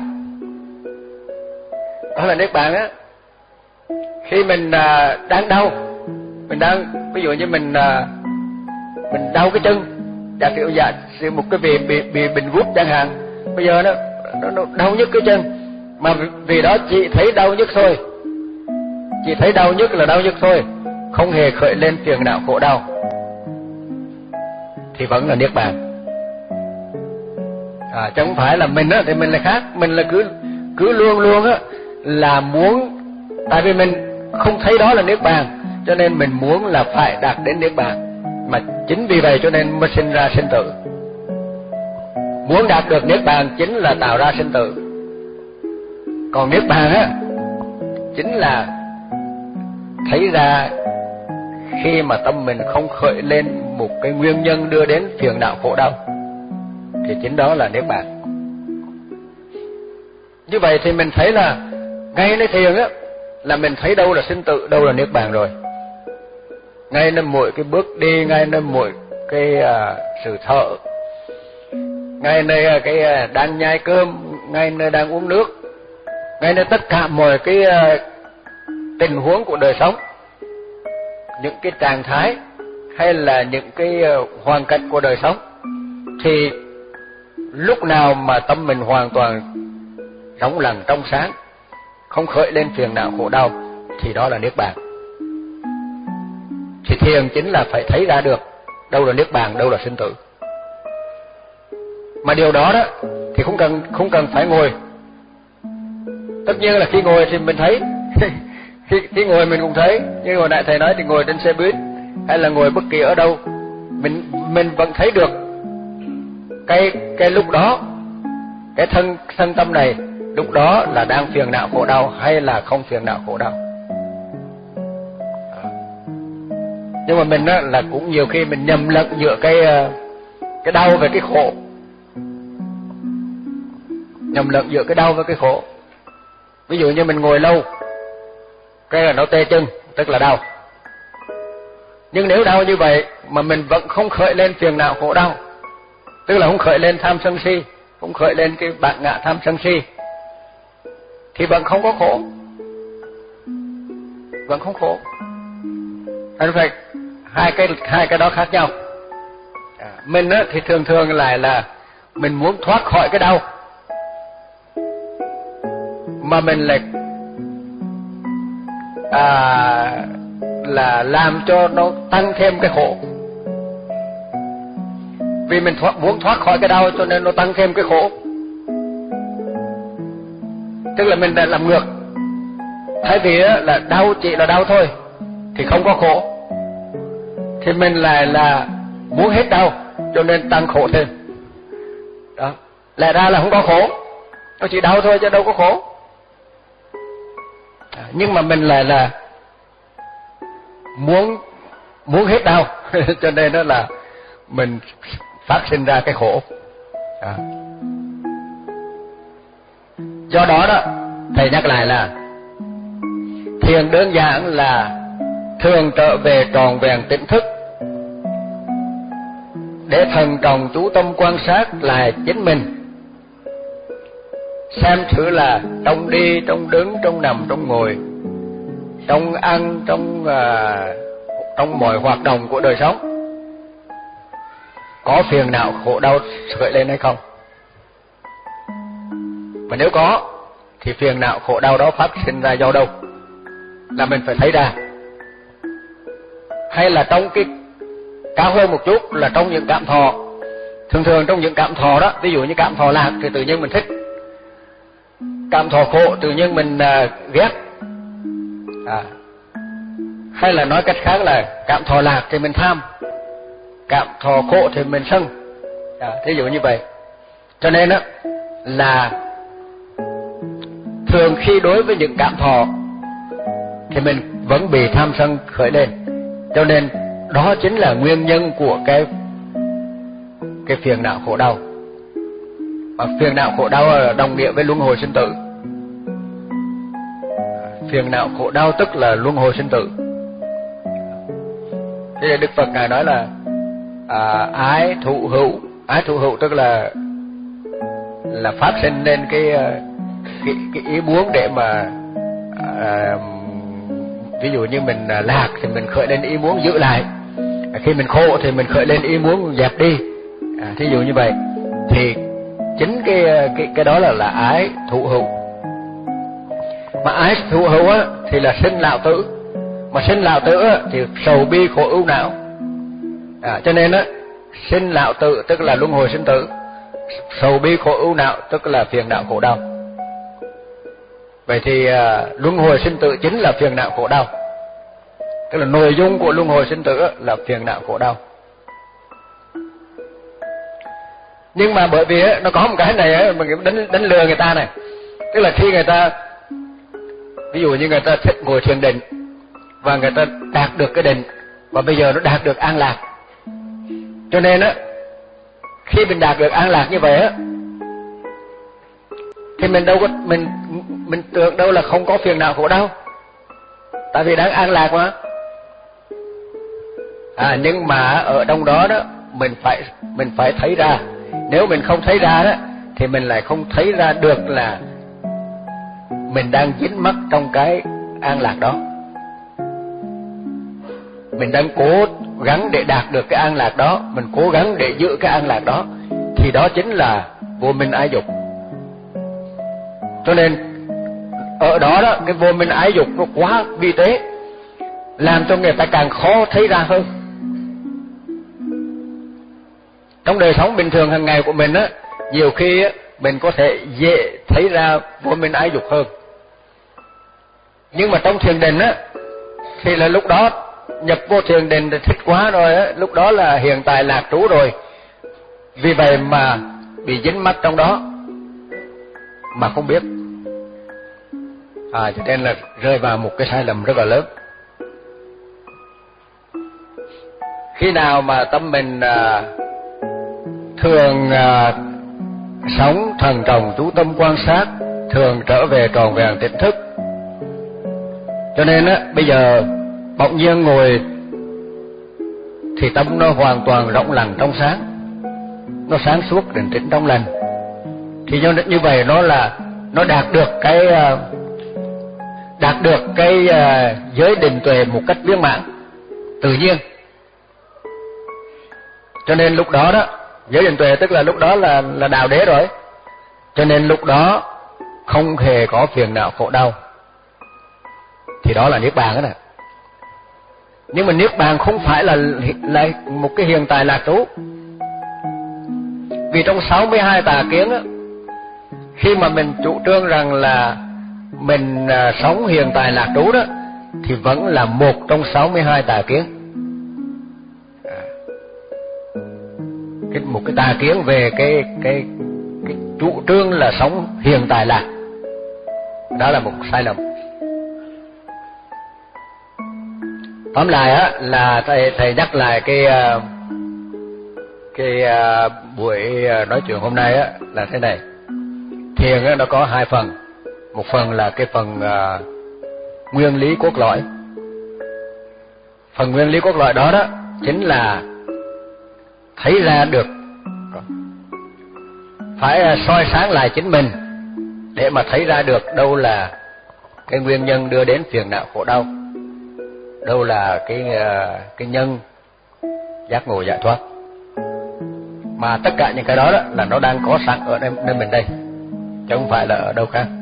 Đó là niết bàn á. Khi mình uh, đang đau, mình đang ví dụ như mình uh, mình đau cái chân, giả sử giả sử một cái bị bị bị bệnh gút chẳng hạn, bây giờ nó nó, nó đau nhức cái chân, mà vì đó chỉ thấy đau nhức thôi, chỉ thấy đau nhức là đau nhức thôi, không hề khởi lên phiền não khổ đau, thì vẫn là niết bàn. À, chứ không phải là mình á thì mình là khác, mình là cứ cứ luôn luôn á là muốn, tại vì mình không thấy đó là niết bàn, cho nên mình muốn là phải đạt đến niết bàn, mà chính vì vậy cho nên mới sinh ra sinh tử. Muốn đạt được niết bàn chính là tạo ra sinh tử. Còn niết bàn á chính là thấy ra khi mà tâm mình không khởi lên một cái nguyên nhân đưa đến phiền não khổ đau, thì chính đó là niết bàn. Như vậy thì mình thấy là ngay nơi thiền á là mình thấy đâu là sinh tử, đâu là niết bàn rồi. Ngay nơi mỗi cái bước đi, ngay nơi mỗi cái uh, sự thở, ngay nơi uh, cái uh, đang nhai cơm, ngay nơi đang uống nước, ngay nơi tất cả mọi cái uh, tình huống của đời sống, những cái trạng thái hay là những cái uh, hoàn cảnh của đời sống, thì lúc nào mà tâm mình hoàn toàn trong lành trong sáng, không khởi lên phiền não khổ đau, thì đó là niết bàn. Thì thiền chính là phải thấy ra được đâu là niết bàn, đâu là sinh tử. Mà điều đó đó thì không cần không cần phải ngồi. Tất nhiên là khi ngồi thì mình thấy khi, khi ngồi mình cũng thấy, như hồi nãy thầy nói thì ngồi trên xe buýt hay là ngồi bất kỳ ở đâu, mình mình vẫn thấy được cái cái lúc đó cái thân thân tâm này lúc đó là đang phiền não khổ đau hay là không phiền não khổ đau. Nhưng mà mình á, là cũng nhiều khi mình nhầm lẫn giữa cái cái đau và cái khổ, nhầm lẫn giữa cái đau với cái khổ. Ví dụ như mình ngồi lâu, cái là nó tê chân, tức là đau. Nhưng nếu đau như vậy mà mình vẫn không khởi lên phiền não khổ đau, tức là không khởi lên tham sân si, không khởi lên cái bản ngã tham sân si, thì vẫn không có khổ, vẫn không khổ. Anh phải hai cái hai cái đó khác nhau. À, mình á, thì thường thường lại là mình muốn thoát khỏi cái đau, mà mình lại à, là làm cho nó tăng thêm cái khổ. Vì mình thoát, muốn thoát khỏi cái đau cho nên nó tăng thêm cái khổ. Tức là mình đã làm ngược. Thay vì là đau chỉ là đau thôi thì không có khổ, thì mình lại là muốn hết đau cho nên tăng khổ thêm. Đó, lẽ ra là không có khổ, nó chỉ đau thôi chứ đâu có khổ. À, nhưng mà mình lại là muốn muốn hết đau cho nên đó là mình phát sinh ra cái khổ. À. Do đó đó thầy nhắc lại là thiền đơn giản là thường trở về tròn vẹn tỉnh thức, để thần trọng chú tâm quan sát lại chính mình, xem thử là trong đi, trong đứng, trong nằm, trong ngồi, trong ăn, trong uh, trong mọi hoạt động của đời sống có phiền não khổ đau khởi lên hay không. Mà nếu có thì phiền não khổ đau đó phát sinh ra do đâu, là mình phải thấy ra. Hay là trong cái cao hơn một chút là trong những cảm thọ. Thường thường trong những cảm thọ đó, ví dụ như cảm thọ lạc thì tự nhiên mình thích, cảm thọ khổ tự nhiên mình uh, ghét. À. Hay là nói cách khác là cảm thọ lạc thì mình tham, cảm thọ khổ thì mình sân. À, thí dụ như vậy. Cho nên á là thường khi đối với những cảm thọ thì mình vẫn bị tham sân khởi lên. Cho nên đó chính là nguyên nhân của cái cái phiền não khổ đau. Mà phiền não khổ đau là đồng nghĩa với luân hồi sinh tử. Phiền não khổ đau tức là luân hồi sinh tử. Thế nên Đức Phật ngài nói là à, ái thụ hữu, ái thụ hữu tức là là phát sinh lên cái cái, cái ý muốn để mà à, ví dụ như mình lạc thì mình khởi lên ý muốn giữ lại, khi mình khổ thì mình khởi lên ý muốn dẹp đi. À, thí dụ như vậy thì chính cái cái cái đó là là ái thụ hữu. Mà ái thụ hữu á thì là sinh lão tử, mà sinh lão tử á thì sầu bi khổ ưu não. À, cho nên á sinh lão tử tức là luân hồi sinh tử, sầu bi khổ ưu não tức là phiền não khổ đau. Vậy thì à, luân hồi sinh tử chính là phiền não khổ đau, tức là nội dung của luân hồi sinh tử là phiền não khổ đau. Nhưng mà bởi vì á, nó có một cái này á, mà đánh đánh lừa người ta này, tức là khi người ta ví dụ như người ta thích ngồi thiền định và người ta đạt được cái định và bây giờ nó đạt được an lạc, cho nên á khi mình đạt được an lạc như vậy á thì mình đâu có mình mình tưởng đâu là không có phiền não khổ đau, tại vì đang an lạc mà. À, nhưng mà ở trong đó đó mình phải mình phải thấy ra. Nếu mình không thấy ra đó thì mình lại không thấy ra được là mình đang dính mắc trong cái an lạc đó. Mình đang cố gắng để đạt được cái an lạc đó, mình cố gắng để giữ cái an lạc đó, thì đó chính là vô minh ái dục. Cho nên ở đó đó cái vô minh ái dục nó quá vi tế, làm cho người ta càng khó thấy ra hơn. Trong đời sống bình thường hàng ngày của mình á, nhiều khi á, mình có thể dễ thấy ra vô minh ái dục hơn. Nhưng mà trong thiền định á, thì là lúc đó nhập vô thiền định thì thích quá rồi á, lúc đó là hiện tại lạc trú rồi. Vì vậy mà bị dính mắc trong đó mà không biết. À, cho nên là rơi vào một cái sai lầm rất là lớn. Khi nào mà tâm mình à, thường à, sống thần trọng chú tâm quan sát, thường trở về tròn vẹn tỉnh thức. Cho nên á, bây giờ bỗng nhiên ngồi thì tâm nó hoàn toàn rộng lặng trong sáng, nó sáng suốt định tĩnh trong lành. Thì do như vậy nó là nó đạt được cái đạt được cái giới định tuệ một cách viên mãn tự nhiên. Cho nên lúc đó đó giới định tuệ tức là lúc đó là là đạo đế rồi. Cho nên lúc đó không hề có phiền não khổ đau, thì đó là niết bàn đó nè. Nhưng mà niết bàn không phải là là một cái hiện tại lạc trú. Vì trong sáu mươi hai tà kiến á, khi mà mình chủ trương rằng là mình à, sống hiện tại lạc trú đó, thì vẫn là một trong sáu mươi hai tà kiến. À, cái một cái tà kiến về cái cái cái chủ trương là sống hiện tại lạc, đó là một sai lầm. Tóm lại á là thầy thầy nhắc lại cái cái buổi nói chuyện hôm nay á là thế này. Thiền á nó có hai phần. Một phần là cái phần uh, nguyên lý cốt lõi. Phần nguyên lý cốt lõi đó đó chính là thấy ra được, phải soi sáng lại chính mình để mà thấy ra được đâu là cái nguyên nhân đưa đến phiền não khổ đau, đâu là cái cái nhân giác ngộ giải thoát. Mà tất cả những cái đó, đó là nó đang có sẵn ở nơi, nơi mình đây, chứ không phải là ở đâu khác.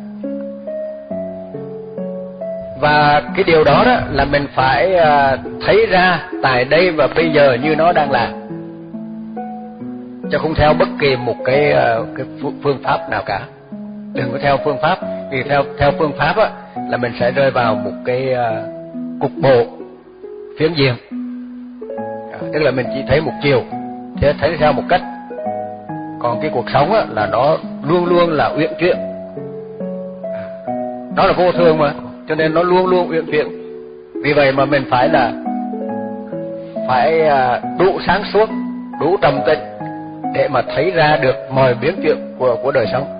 Và cái điều đó đó là mình phải thấy ra tại đây và bây giờ như nó đang là, chứ không theo bất kỳ một cái cái phương pháp nào cả. Đừng có theo phương pháp, vì theo theo phương pháp á là mình sẽ rơi vào một cái cục bộ phiến diện, à, tức là mình chỉ thấy một chiều, thế thấy theo một cách. Còn cái cuộc sống á là nó luôn luôn là uyển chuyển, à, nó là vô thường mà, cho nên nó luôn luôn uyển chuyển. Vì vậy mà mình phải là phải đủ sáng suốt, đủ trầm tĩnh để mà thấy ra được mọi biến chuyển của của đời sống.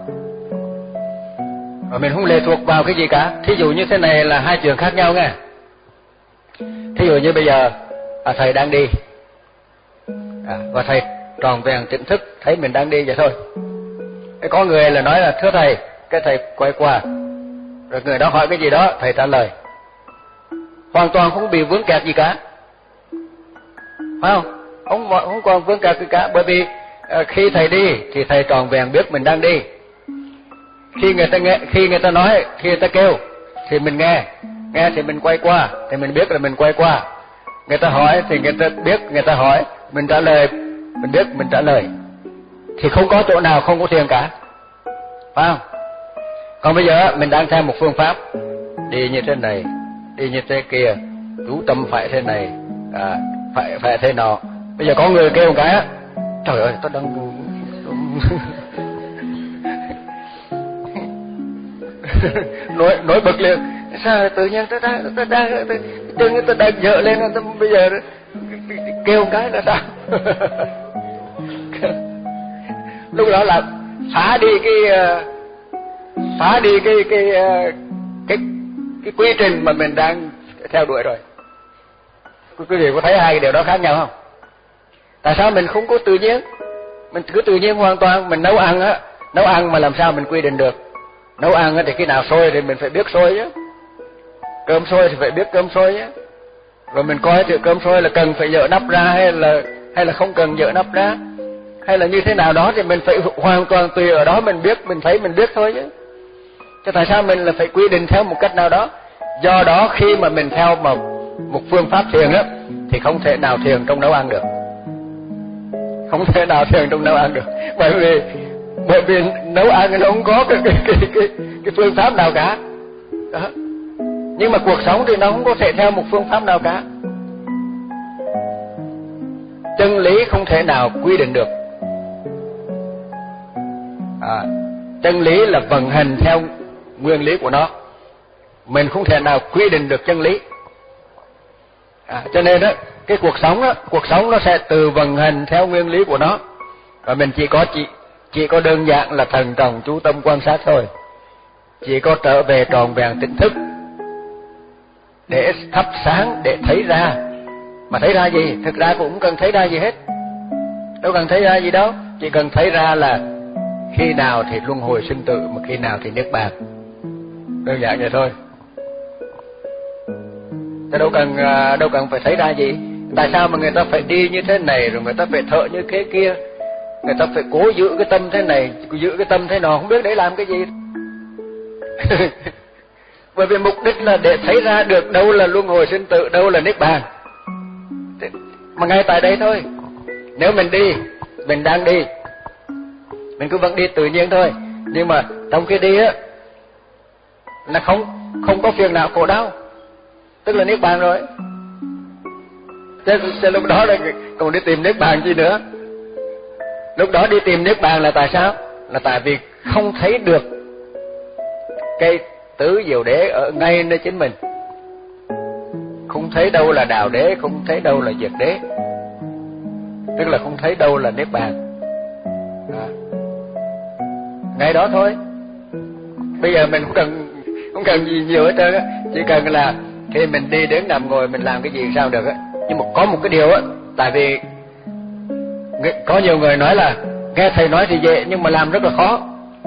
Và mình không lệ thuộc vào cái gì cả. Thí dụ như thế này là hai chuyện khác nhau nghe. Thí dụ như bây giờ à, thầy đang đi, à, và thầy tròn vẹn tỉnh thức thấy mình đang đi vậy thôi. Cái có người là nói là thưa thầy, cái thầy quay qua, rồi người đó hỏi cái gì đó, thầy trả lời, hoàn toàn không bị vướng kẹt gì cả, phải không? Không không còn vướng kẹt gì cả, bởi vì à, khi thầy đi thì thầy tròn vẹn biết mình đang đi. Khi người ta nghe, khi người ta nói, khi người ta kêu thì mình nghe, nghe thì mình quay qua thì mình biết là mình quay qua. Người ta hỏi thì người ta biết, người ta hỏi mình trả lời, mình biết mình trả lời. Thì không có chỗ nào không có thiền cả, phải không? Còn bây giờ mình đang theo một phương pháp, đi như thế này, đi như thế kia, chú tâm phải thế này, à, phải phải thế nọ. Bây giờ có người kêu một cái á, trời ơi tôi đang nói nói bực liền, sao tự nhiên tôi đang tôi đang chân tôi đang dở lên, tôi bây giờ kêu một cái là sao? Lúc đó là phá đi cái phá đi cái cái cái cái quy trình mà mình đang theo đuổi rồi. Quý vị có thấy hai cái điều đó khác nhau không? Tại sao mình không có tự nhiên? Mình cứ tự nhiên hoàn toàn. Mình nấu ăn á, nấu ăn mà làm sao mình quy định được? Nấu ăn á thì khi nào sôi thì mình phải biết sôi chứ. Cơm sôi thì phải biết cơm sôi chứ. Rồi mình coi thử cơm sôi là cần phải dỡ nắp ra hay là hay là không cần dỡ nắp ra, hay là như thế nào đó thì mình phải hoàn toàn tùy ở đó mình biết, mình thấy mình biết thôi chứ. Chứ tại sao mình là phải quy định theo một cách nào đó? Do đó khi mà mình theo một một phương pháp thiền á thì không thể nào thiền trong nấu ăn được. Không thể nào thiền trong nấu ăn được. Bởi vì bởi vì nấu ăn nó không có cái cái cái cái, cái phương pháp nào cả. Đó. Nhưng mà cuộc sống thì nó không có thể theo một phương pháp nào cả. Chân lý không thể nào quy định được. À, chân lý là vận hành theo nguyên lý của nó. Mình không thể nào quy định được chân lý. À, cho nên đó, cái cuộc sống đó, cuộc sống nó sẽ tự vận hành theo nguyên lý của nó. Và mình chỉ có chỉ chỉ có đơn giản là thần trọng chú tâm quan sát thôi. Chỉ có trở về tròn vẹn tỉnh thức để thắp sáng, để thấy ra. Mà thấy ra gì? Thực ra cũng không cần thấy ra gì hết. Đâu cần thấy ra gì đâu. Chỉ cần thấy ra là khi nào thì luân hồi sinh tử, mà khi nào thì niết bàn. Đơn giản vậy thôi. Chứ đâu cần đâu cần phải thấy ra gì. Tại sao mà người ta phải đi như thế này, rồi người ta phải thở như thế kia, người ta phải cố giữ cái tâm thế này, giữ cái tâm thế nọ, không biết để làm cái gì. Bởi vì mục đích là để thấy ra được đâu là luân hồi sinh tử, đâu là niết bàn. Mà ngay tại đây thôi. Nếu mình đi, mình đang đi, mình cứ vẫn đi tự nhiên thôi. Nhưng mà trong khi đi á là không không có phiền não khổ đau, tức là niết bàn rồi. Thế, thế lúc đó là còn đi tìm niết bàn gì nữa? Lúc đó đi tìm niết bàn là tại sao? Là tại vì không thấy được cái tứ diệu đế ở ngay nơi chính mình. Không thấy đâu là đạo đế, không thấy đâu là diệt đế, tức là không thấy đâu là niết bàn. À, ngay đó thôi. Bây giờ mình không cần không cần gì nhiều hết trơn á, chỉ cần là khi mình đi đến nằm ngồi mình làm cái gì sao được á. Nhưng mà có một cái điều á, tại vì có nhiều người nói là nghe thầy nói thì dễ nhưng mà làm rất là khó.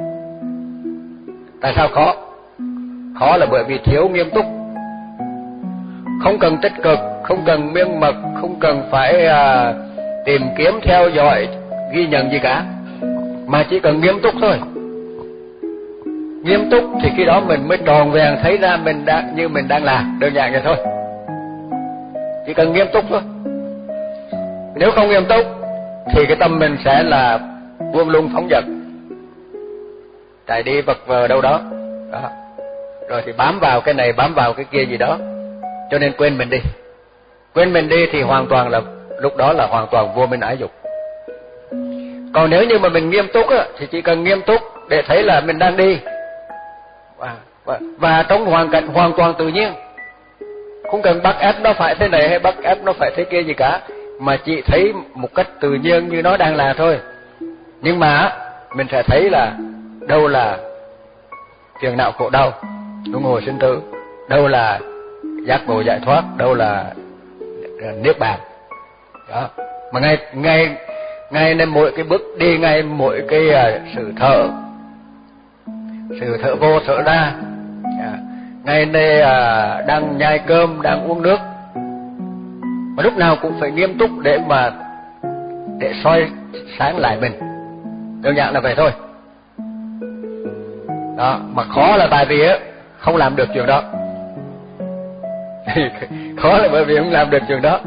Tại sao khó? Khó là bởi vì thiếu nghiêm túc. Không cần tích cực, không cần miên mật, không cần phải à, tìm kiếm theo dõi ghi nhận gì cả, mà chỉ cần nghiêm túc thôi. Nghiêm túc thì khi đó mình mới tròn vẹn thấy ra mình đang như mình đang làm. Đơn giản vậy thôi. Chỉ cần nghiêm túc thôi. Nếu không nghiêm túc thì cái tâm mình sẽ là buông lung phóng dật, chạy đi vật vờ đâu đó. Đó. Rồi thì bám vào cái này, bám vào cái kia gì đó, cho nên quên mình đi. Quên mình đi thì hoàn toàn là lúc đó là hoàn toàn vô minh ái dục. Còn nếu như mà mình nghiêm túc á, thì chỉ cần nghiêm túc để thấy là mình đang đi, và, và, và trong hoàn cảnh hoàn toàn tự nhiên, không cần bắt ép nó phải thế này hay bắt ép nó phải thế kia gì cả, mà chỉ thấy một cách tự nhiên như nó đang là thôi. Nhưng mà mình sẽ thấy là đâu là phiền não khổ đau, luân hồi sinh tử, đâu là giác ngộ giải thoát, đâu là niết bàn. Đó. Mà ngay ngay ngay nên mỗi cái bước đi, ngay mỗi cái uh, sự thở, sự thở vô thở ra, yeah. Ngay đây uh, đang nhai cơm, đang uống nước, mà lúc nào cũng phải nghiêm túc để mà để soi sáng lại mình. Đơn giản là vậy thôi. Đó, mà khó là tại vì á không làm được chuyện đó. Khó là bởi vì không làm được chuyện đó.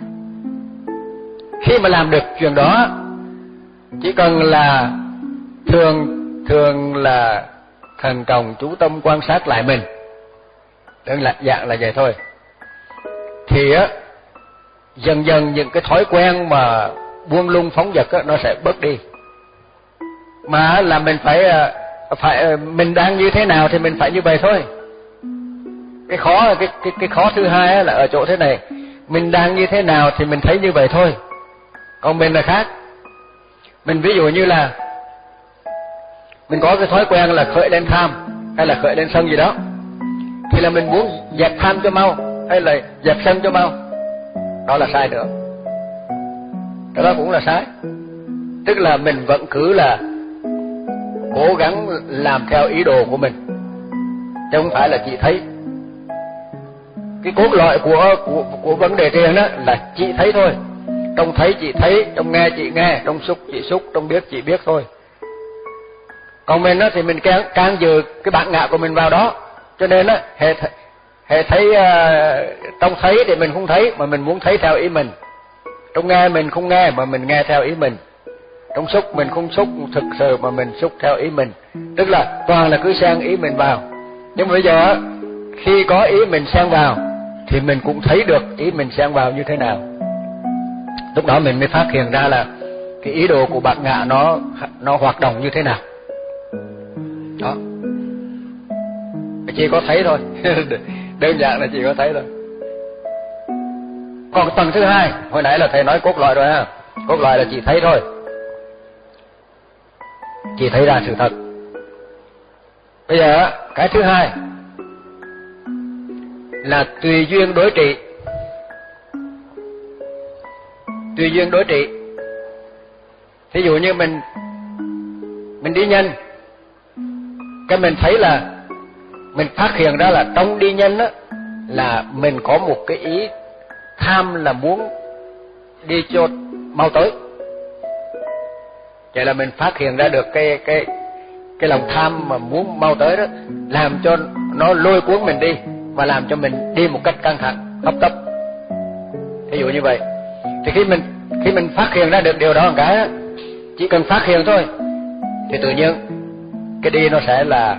Khi mà làm được chuyện đó, chỉ cần là thường thường là thần trọng chú tâm quan sát lại mình, đơn giản là vậy thôi, thì á dần dần những cái thói quen mà buông lung phóng dật á nó sẽ bớt đi. Mà là mình phải phải mình đang như thế nào thì mình phải như vậy thôi. Cái khó cái cái cái khó thứ hai á là ở chỗ thế này, mình đang như thế nào thì mình thấy như vậy thôi. Còn mình là khác. Mình ví dụ như là mình có cái thói quen là khởi lên tham hay là khởi lên sân gì đó, thì là mình muốn dẹp tham cho mau hay là dẹp sân cho mau, đó là sai nữa. Đó cũng là sai. Tức là mình vẫn cứ là cố gắng làm theo ý đồ của mình, chứ không phải là chỉ thấy. Cái cốt lõi của của của vấn đề thiền đó là chỉ thấy thôi. Trong thấy chỉ thấy, trong nghe chỉ nghe, trong xúc chỉ xúc, trong biết chỉ biết thôi. Còn mình á thì mình càng càng dự cái bản ngã của mình vào đó, cho nên á hệ hệ thấy uh, trong thấy thì mình không thấy mà mình muốn thấy theo ý mình, trong nghe mình không nghe mà mình nghe theo ý mình, trong xúc mình không xúc thực sự mà mình xúc theo ý mình. Tức là toàn là cứ xen ý mình vào. Nhưng mà bây giờ á, khi có ý mình xen vào thì mình cũng thấy được ý mình xen vào như thế nào. Lúc đó mình mới phát hiện ra là cái ý đồ của bản ngã nó nó hoạt động như thế nào. Đó, chỉ có thấy thôi. Đơn giản là chỉ có thấy thôi. Còn tầng thứ hai, hồi nãy là thầy nói cốt lõi rồi ha. Cốt lõi là chỉ thấy thôi, chỉ thấy ra sự thật. Bây giờ cái thứ hai là tùy duyên đối trị. Tùy duyên đối trị. Ví dụ như mình mình đi nhanh, cái mình thấy là mình phát hiện ra là trong đi nhanh á là mình có một cái ý tham là muốn đi cho mau tới. Vậy là mình phát hiện ra được cái cái cái lòng tham mà muốn mau tới đó, làm cho nó lôi cuốn mình đi và làm cho mình đi một cách căng thẳng, hấp tấp. Ví dụ như vậy. Thì khi mình khi mình phát hiện ra được điều đó một cái đó, chỉ cần phát hiện thôi thì tự nhiên cái đi nó sẽ là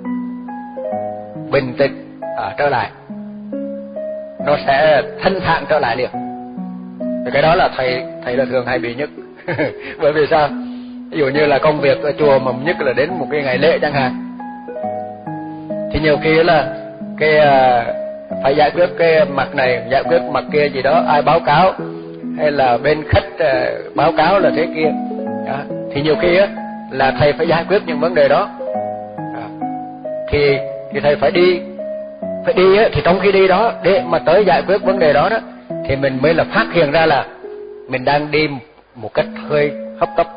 bình tĩnh à, trở lại, nó sẽ thanh thản trở lại liền. Thì cái đó là thầy thầy là thường hay bị nhất. Bởi vì sao? Ví dụ như là công việc ở chùa mà nhất là đến một cái ngày lễ chẳng hạn, thì nhiều khi là cái uh, phải giải quyết cái mặt này, giải quyết mặt kia gì đó, ai báo cáo hay là bên khách uh, báo cáo là thế kia đó. Thì nhiều khi á là thầy phải giải quyết những vấn đề đó, đó. thì thì thầy phải đi phải đi á, thì trong khi đi đó để mà tới giải quyết vấn đề đó đó thì mình mới là phát hiện ra là mình đang đi một cách hơi hấp tấp.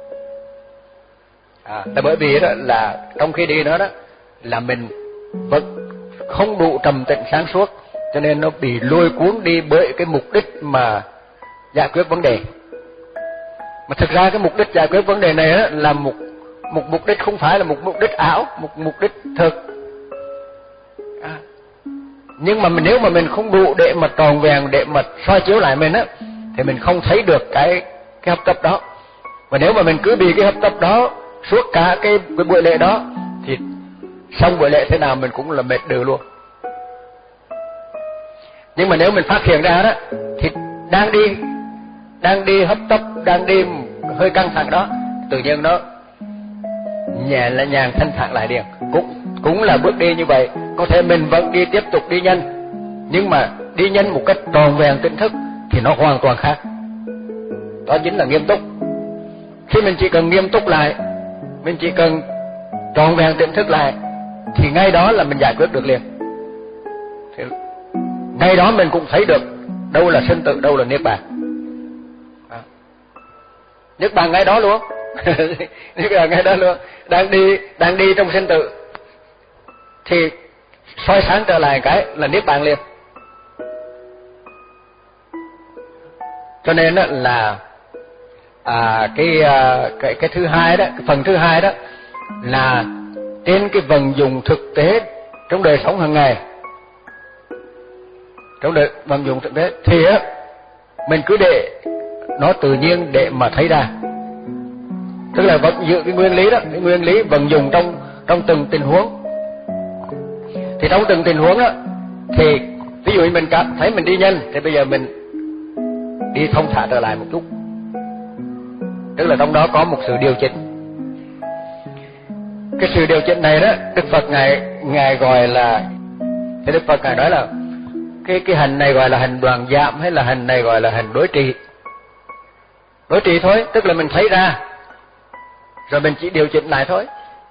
À, là bởi vì đó là trong khi đi đó đó là mình vẫn không đủ trầm tĩnh sáng suốt, cho nên nó bị lôi cuốn đi bởi cái mục đích mà giải quyết vấn đề. Mà thực ra cái mục đích giải quyết vấn đề này đó là một một mục đích không phải là một mục đích ảo, một mục đích thực. À, nhưng mà mình, nếu mà mình không đủ để mà tròn vẹn, để mà soi chiếu lại mình á, thì mình không thấy được cái cái hấp tấp đó. Và nếu mà mình cứ bị cái hấp tấp đó suốt cả cái, cái buổi lễ đó thì xong buổi lễ thế nào mình cũng là mệt đừ luôn. Nhưng mà nếu mình phát hiện ra đó thì đang đi đang đi hấp tấp, đang đi hơi căng thẳng đó, tự nhiên nó nhẹ là nhàng thanh thản lại liền. Cũng cũng là bước đi như vậy. Có thể mình vẫn đi tiếp tục đi nhanh, nhưng mà đi nhanh một cách tròn vẹn tỉnh thức thì nó hoàn toàn khác. Đó chính là nghiêm túc. Khi mình chỉ cần nghiêm túc lại, mình chỉ cần tròn vẹn tỉnh thức lại, thì ngay đó là mình giải quyết được liền. Thì ngay đó mình cũng thấy được đâu là sinh tử, đâu là niết bàn. À, niết bàn ngay đó luôn. Niết bàn ngay đó luôn. Đang đi đang đi trong sinh tử thì soi sáng trở lại cái là niết bàn liền. Cho nên đó là à, cái, cái cái thứ hai đó, cái phần thứ hai đó là trên cái vận dụng thực tế trong đời sống hàng ngày, trong đời vận dụng thực tế thì á mình cứ để nó tự nhiên để mà thấy ra. Tức là vận dụng cái nguyên lý đó, cái nguyên lý vận dụng trong trong từng tình huống. Thì trong từng tình huống đó thì ví dụ như mình cảm thấy mình đi nhanh thì bây giờ mình đi thông thả trở lại một chút. Tức là trong đó có một sự điều chỉnh. Cái sự điều chỉnh này đó, Đức Phật ngài ngài gọi là, thì Đức Phật ngài nói là cái cái hành này gọi là hành đoàn giảm, hay là hành này gọi là hành đối trị. Đối trị thôi, tức là mình thấy ra rồi mình chỉ điều chỉnh lại thôi.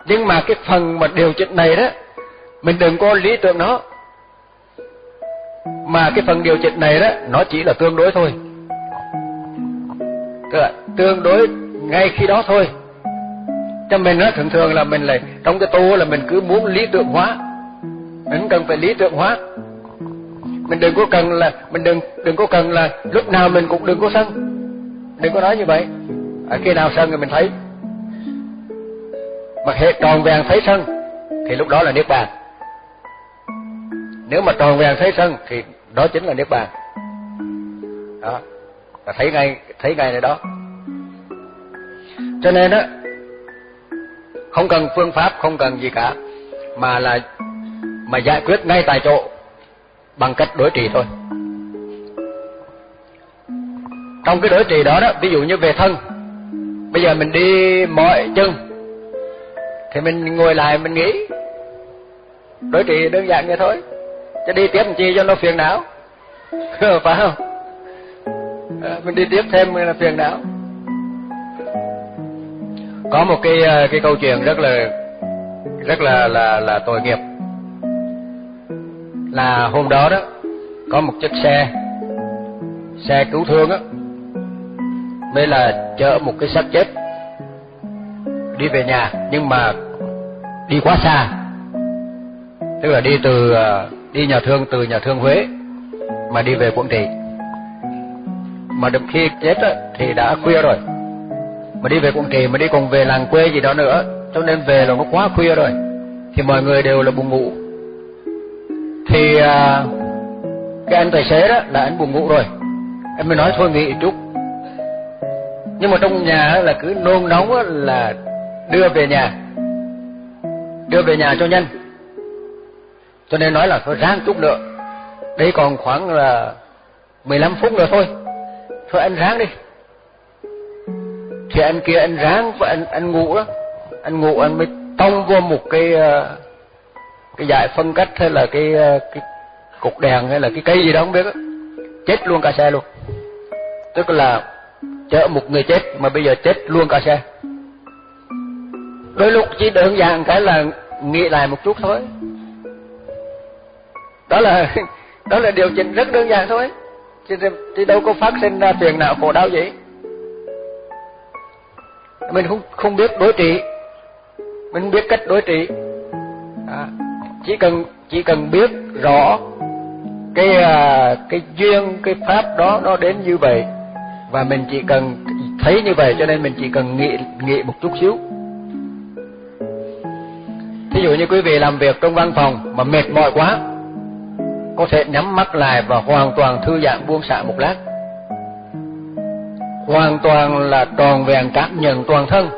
Nhưng mà cái phần mà điều chỉnh này đó, mình đừng có lý tưởng nó, mà cái phần điều chỉnh này đó nó chỉ là tương đối thôi, tức là tương đối ngay khi đó thôi. Cho mình đó, thường thường là mình lại trong cái tu là mình cứ muốn lý tưởng hóa, mình cần phải lý tưởng hóa. Mình đừng có cần là mình đừng đừng có cần là lúc nào mình cũng đừng có sân, đừng có nói như vậy. À, khi nào sân thì mình thấy, mà hệ tròn vẹn thấy sân thì lúc đó là niết bàn. Nếu mà tròn vẹn thấy sân thì đó chính là niết bàn. Đó, và thấy ngay thấy ngay này đó. Cho nên đó, không cần phương pháp, không cần gì cả, mà là mà giải quyết ngay tại chỗ bằng cách đối trị thôi. Trong cái đối trị đó đó, ví dụ như về thân, bây giờ mình đi mỏi chân thì mình ngồi lại mình nghĩ, đối trị đơn giản như thôi, chứ đi tiếp làm chi cho nó phiền não. Phải không? À, mình đi tiếp thêm là phiền não. Có một cái cái câu chuyện rất là rất là là là tội nghiệp. Là hôm đó đó có một chiếc xe xe cứu thương á, mới là chở một cái xác chết đi về nhà, nhưng mà đi quá xa, tức là đi từ đi nhà thương từ nhà thương Huế mà đi về Quảng Trị. Mà được khi chết á, thì đã khuya rồi, mà đi về Quảng Trị mà đi cùng về làng quê gì đó nữa, cho nên về là nó quá khuya rồi, thì mọi người đều là buồn ngủ. Thì à, cái anh tài xế đó là anh buồn ngủ rồi, anh mới nói thôi nghỉ chút. Nhưng mà trong nhà là cứ nôn nóng là đưa về nhà, đưa về nhà cho nhanh, cho nên nói là thôi ráng chút nữa, đây còn khoảng là mười lăm phút nữa thôi, thôi anh ráng đi. Thì anh kia anh ráng và anh anh ngủ đó, anh ngủ anh mới tông vô một cái cái dải phân cách hay là cái cái cục đèn hay là cái cây gì đó không biết đó. Chết luôn cả xe luôn, tức là chở một người chết mà bây giờ chết luôn cả xe. Đôi lúc chỉ đơn giản cái là nghĩ lại một chút thôi, đó là đó là điều chỉnh rất đơn giản thôi, chứ, chứ đâu có phát sinh ra phiền não khổ đau gì. Mình không không biết đối trị, mình không biết cách đối trị. À, chỉ cần chỉ cần biết rõ cái cái duyên, cái pháp đó nó đến như vậy, và mình chỉ cần thấy như vậy, cho nên mình chỉ cần nghĩ nghĩ một chút xíu. Thí dụ như quý vị làm việc trong văn phòng mà mệt mỏi quá, có thể nhắm mắt lại và hoàn toàn thư giãn buông xả một lát, hoàn toàn là tròn vẹn cảm nhận toàn thân,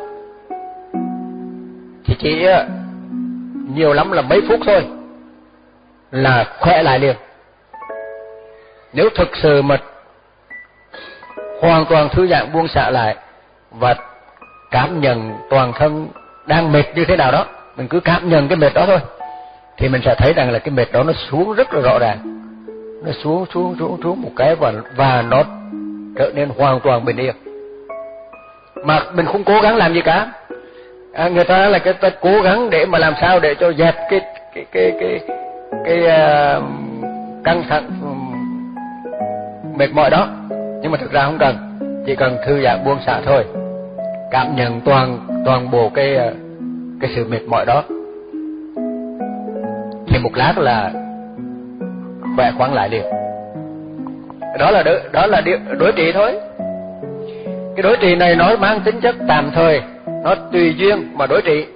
thì chỉ nhiều lắm là mấy phút thôi là khỏe lại liền. Nếu thực sự mà hoàn toàn thư giãn buông xả lại và cảm nhận toàn thân đang mệt như thế nào đó, mình cứ cảm nhận cái mệt đó thôi, thì mình sẽ thấy rằng là cái mệt đó nó xuống rất là rõ ràng, nó xuống xuống xuống xuống một cái và và nó trở nên hoàn toàn bình yên. Mà mình không cố gắng làm gì cả. À, người ta nói là cái ta cố gắng để mà làm sao để cho dẹp cái cái cái cái cái, cái uh, căng thẳng mệt mỏi đó, nhưng mà thực ra không cần, chỉ cần thư giãn buông xả thôi, cảm nhận toàn toàn bộ cái cái sự mệt mỏi đó, thì một lát là khỏe khoắn lại liền. Đó là đối, đó là đối trị thôi. Cái đối trị này nó mang tính chất tạm thời, nó tùy duyên mà đối trị,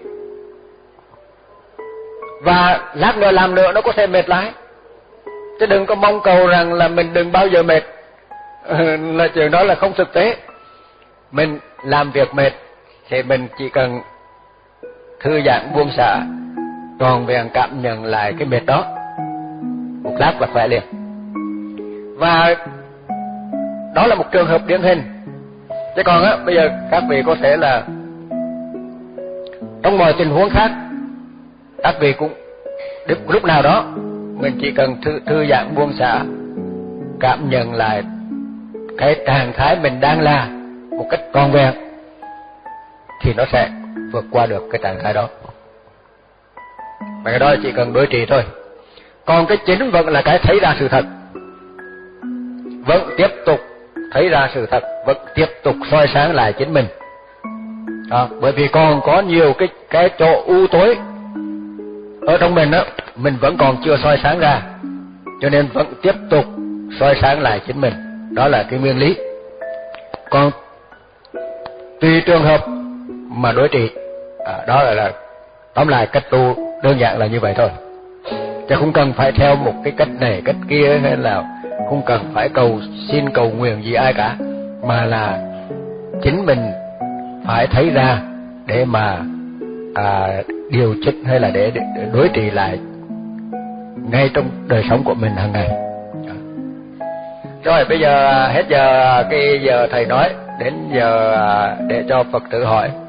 và lát nữa làm nữa nó có thể mệt lại, chứ đừng có mong cầu rằng là mình đừng bao giờ mệt. Là chuyện đó là không thực tế. Mình làm việc mệt thì mình chỉ cần thư giãn buông xả, tròn vẹn cảm nhận lại cái mệt đó, một lát là khỏe liền. Và đó là một trường hợp điển hình. Chứ còn á, bây giờ các vị có thể là trong mọi tình huống khác, các vị cũng lúc nào đó mình chỉ cần thư, thư giãn buông xả, cảm nhận lại cái trạng thái mình đang là một cách tròn vẹn, thì nó sẽ vượt qua được cái trạng thái đó. cái đó chỉ cần đối trị thôi. Còn cái chính vẫn là cái thấy ra sự thật, vẫn tiếp tục thấy ra sự thật, vẫn tiếp tục soi sáng lại chính mình. Đó, bởi vì còn có nhiều cái cái chỗ u tối ở trong mình đó, mình vẫn còn chưa soi sáng ra, cho nên vẫn tiếp tục soi sáng lại chính mình. Đó là cái nguyên lý. Còn tùy trường hợp mà đối trị, à, đó là, là tóm lại cách tu đơn giản là như vậy thôi, chứ không cần phải theo một cái cách này cách kia, hay là không cần phải cầu xin cầu nguyện gì ai cả, mà là chính mình phải thấy ra để mà à, điều chỉnh hay là để, để đối trị lại ngay trong đời sống của mình hàng ngày. Rồi bây giờ hết giờ cái giờ thầy nói, đến giờ để cho Phật tử hỏi.